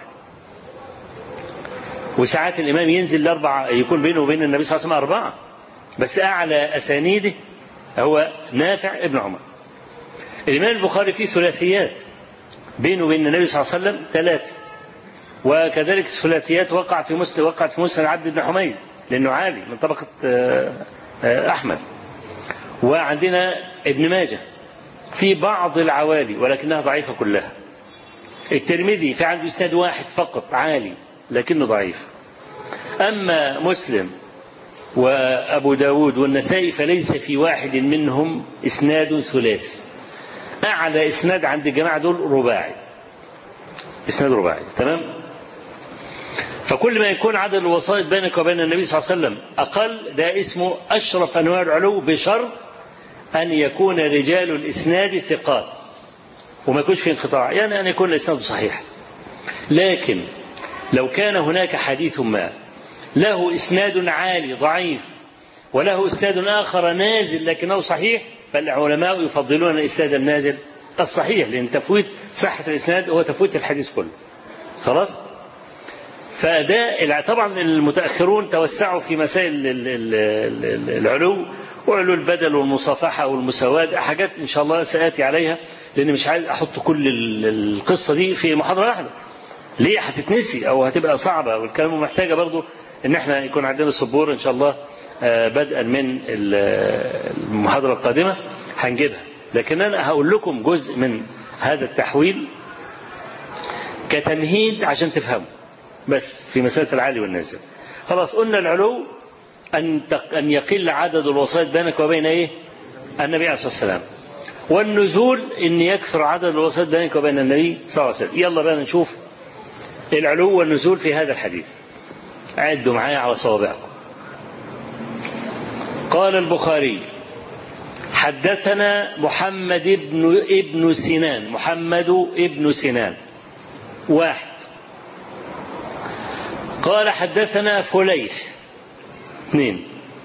وساعات الإمام ينزل ل4، يكون بينه وبين النبي صلى الله عليه وسلم 4، بس أعلى أسانيده هو نافع ابن عمر. الإمام البخاري فيه ثلاثيات بينه وبين النبي صلى الله عليه وسلم 3، وكذلك الثلاثيات وقعت في مسند عبد بن حميد لأنه عالي من طبقة أحمد. وعندنا ابن ماجه في بعض العوالي ولكنها ضعيفة كلها. الترمذي في عنده إسناد واحد فقط عالي لكنه ضعيف. أما مسلم وأبو داود والنسائي فليس في واحد منهم إسناد ثلاثي. أعلى إسناد عند الجماعة دول رباعي، إسناد رباعي. تمام. فكل ما يكون عدد الوسائط بينك وبين النبي صلى الله عليه وسلم أقل، ده اسمه أشرف أنواع العلو، بشرط أن يكون رجال الإسناد ثقات وما يكونش في انقطاع، يعني أن يكون الإسناد صحيح. لكن لو كان هناك حديث ما له إسناد عالي ضعيف وله إسناد آخر نازل لكنه صحيح، فالعلماء يفضلون الإسناد النازل الصحيح، لأن تفويت صحة الإسناد هو تفويت الحديث كله. خلاص. فده طبعا المتأخرون توسعوا في مسائل العلو وعلو البدل والمصافحة والمساواة، حاجات إن شاء الله سآتي عليها، لأن مش عايز أحط كل القصة دي في محاضرة واحدة، ليه هتتنسي أو هتبقى صعبة، والكلام محتاجة برضو إن احنا يكون عندنا سبورة إن شاء الله بدءا من المحاضرة القادمة هنجيبها. لكن أنا هقول لكم جزء من هذا التحويل كتمهيد عشان تفهموا بس في مسألة العالي والنازل. خلاص قلنا العلو أن يقل عدد الوسائط بينك وبين إيه؟ النبي عليه الصلاة والسلام. والنزول أن يكثر عدد الوسائط بينك وبين النبي صلى الله عليه وسلم. يلا بقى نشوف العلو والنزول في هذا الحديث. عدوا معايا على صوابعكم. قال البخاري حدثنا محمد ابن سنان. محمد ابن سنان واحد. قال حدثنا فليح اثنين.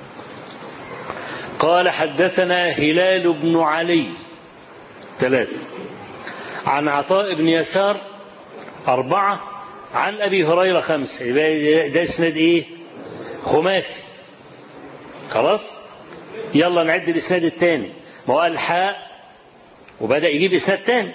قال حدثنا هلال بن علي ثلاثة. عن عطاء بن يسار أربعة. عن أبي هريرة خمسة. ده اسناد إيه؟ خماسي. خلاص يلا نعد الاسناد الثاني. ما هو الحاء وبدأ يجيب اسناد ثاني.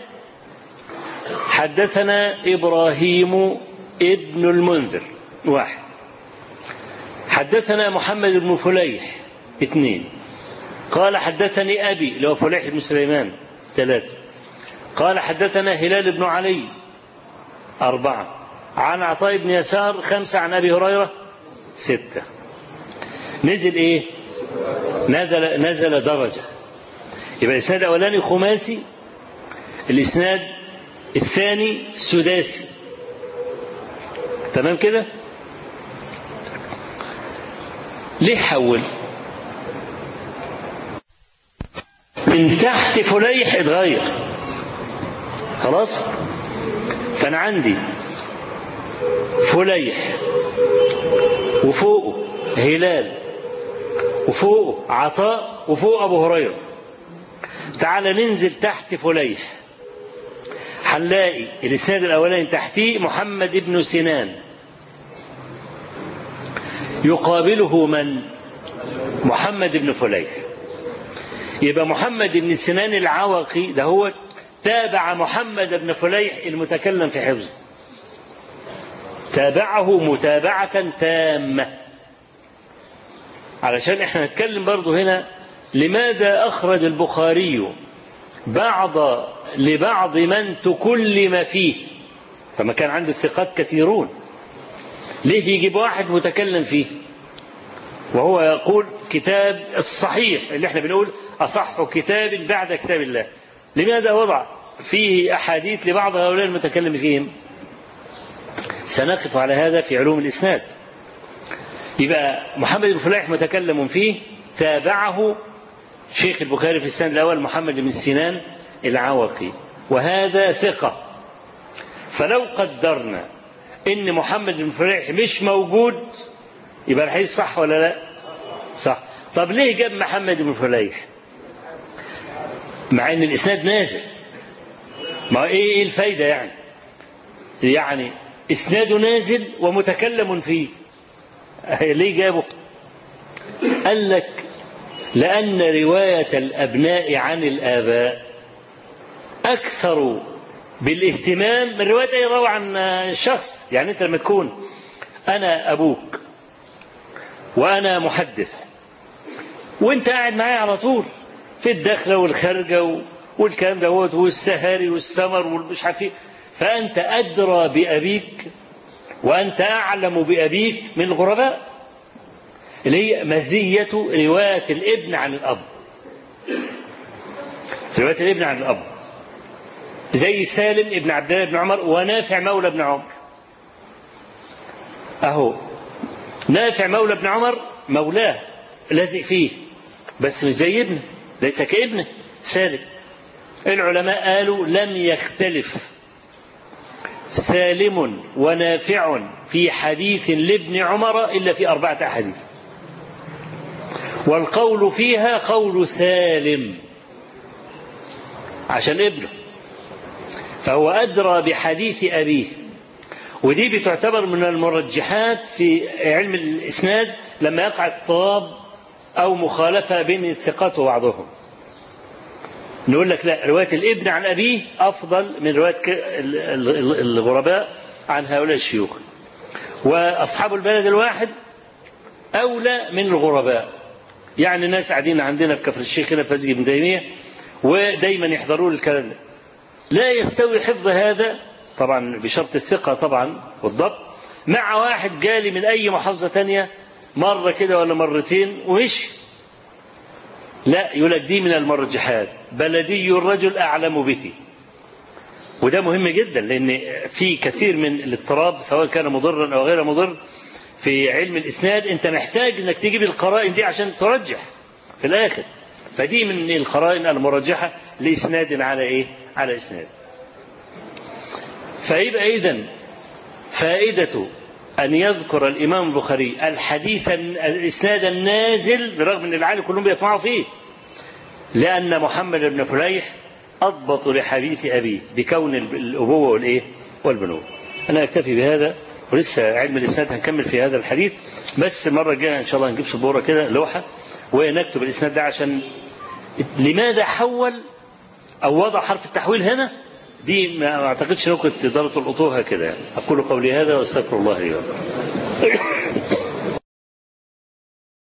حدثنا إبراهيم ابن المنذر واحد. حدثنا محمد بن فليح اثنين. قال حدثني أبي اللي هو فليح بن سليمان ثلاثة. قال حدثنا هلال بن علي أربعة. عن عطاء بن يسار خمسة. عن أبي هريرة ستة. نزل إيه؟ نزل درجة. يبقى الإسناد الأولاني خماسي، الإسناد الثاني سداسي. تمام كده؟ ليه حول؟ من تحت فليح اتغير خلاص. فأنا عندي فليح وفوقه هلال وفوقه عطاء وفوق أبو هريرة. تعال ننزل تحت فليح هنلاقي الإسناد الأولاني تحتيه محمد بن سنان يقابله من؟ محمد بن فليح. يبقى محمد بن سنان العوقي ده هو تابع محمد بن فليح المتكلم في حفظه، تابعه متابعة تامة. علشان احنا نتكلم برضو هنا لماذا أخرج البخاري لبعض من تكلم فيه، فما كان عنده الثقات كثيرون، ليه يجيب واحد متكلم فيه وهو يقول كتاب الصحيح اللي احنا بنقول أصح كتاب بعد كتاب الله؟ لماذا وضع فيه أحاديث لبعض هؤلاء المتكلم فيهم؟ سنقف على هذا في علوم الإسناد. يبقى محمد بن فليح متكلم فيه، تابعه شيخ البخاري في السند الأول محمد بن سنان العوقي، وهذا ثقة. فلو قدرنا إن محمد بن فليح مش موجود يبقى الحديث صح ولا لا؟ صح. طب ليه جاب محمد بن فليح مع إن الإسناد نازل؟ ما إيه الفايدة يعني إسناده نازل ومتكلم فيه، ليه جابه؟ قال لك لأن رواية الأبناء عن الآباء أكثر بالاهتمام من رواية أي راوي عن الشخص. يعني أنت لما تكون أنا أبوك وأنا محدث وأنت قاعد معايا على طول في الدخلة والخارجة والكلام دوت والسهاري والسمر والمش عارف ايه، فأنت أدرى بأبيك وأنت أعلم بأبيك من الغرباء، اللي هي مزية رواية الابن عن الأب. رواية الابن عن الأب زي سالم ابن عبد الله بن عمر ونافع مولى ابن عمر. أهو نافع مولى ابن عمر مولاه لازق فيه، بس مش زي ابنه، ليس كابنه سالم. العلماء قالوا لم يختلف سالم ونافع في حديث لابن عمر إلا في 4 أحاديث، والقول فيها قول سالم عشان ابنه، فهو أدرى بحديث أبيه. ودي بتعتبر من المرجحات في علم الإسناد لما يقع اضطراب أو مخالفة بين الثقات وبعضهم، نقول لك لا، رواية الابن عن أبيه أفضل من رواية الغرباء عن هؤلاء الشيوخ. وأصحاب البلد الواحد أولى من الغرباء. يعني الناس قاعدين عندنا في كفر الشيخ هنا في مسجد ابن تيمية ودايما يحضرون الكلام ده، لا يستوي حفظ هذا طبعا بشرط الثقة طبعا والضبط مع واحد جالي من أي محافظة تانية مرة كده ولا مرتين ومشي. لا، يقول لك دي من المرجحات، بلدي الرجل أعلم به. وده مهم جدا، لأن في كثير من الاضطراب سواء كان مضرا أو غير مضر في علم الإسناد. أنت محتاج أنك تجيب القرائن دي عشان ترجح في الآخر. فدي من القرائن المرجحة لإسناد على إيه؟ على إسناد. فيبقى إذن فائدة أن يذكر الإمام البخاري الحديث الإسناد النازل برغم أن العالم كلهم بيطمعوا فيه، لأن محمد بن فليح أضبط لحديث أبيه بكون الأبوة والإيه؟ والبنوة. أنا أكتفي بهذا، ولسه علم الإسناد هنكمل في هذا الحديث، بس المرة الجاية إن شاء الله نجيب سبورة كده لوحة ونكتب الإسناد ده عشان لماذا حول أو وضع حرف التحويل هنا. دي ما أعتقدش أنكم تقدروا تلقطوها كده. أقول قولي هذا وأستغفر الله لي ولكم.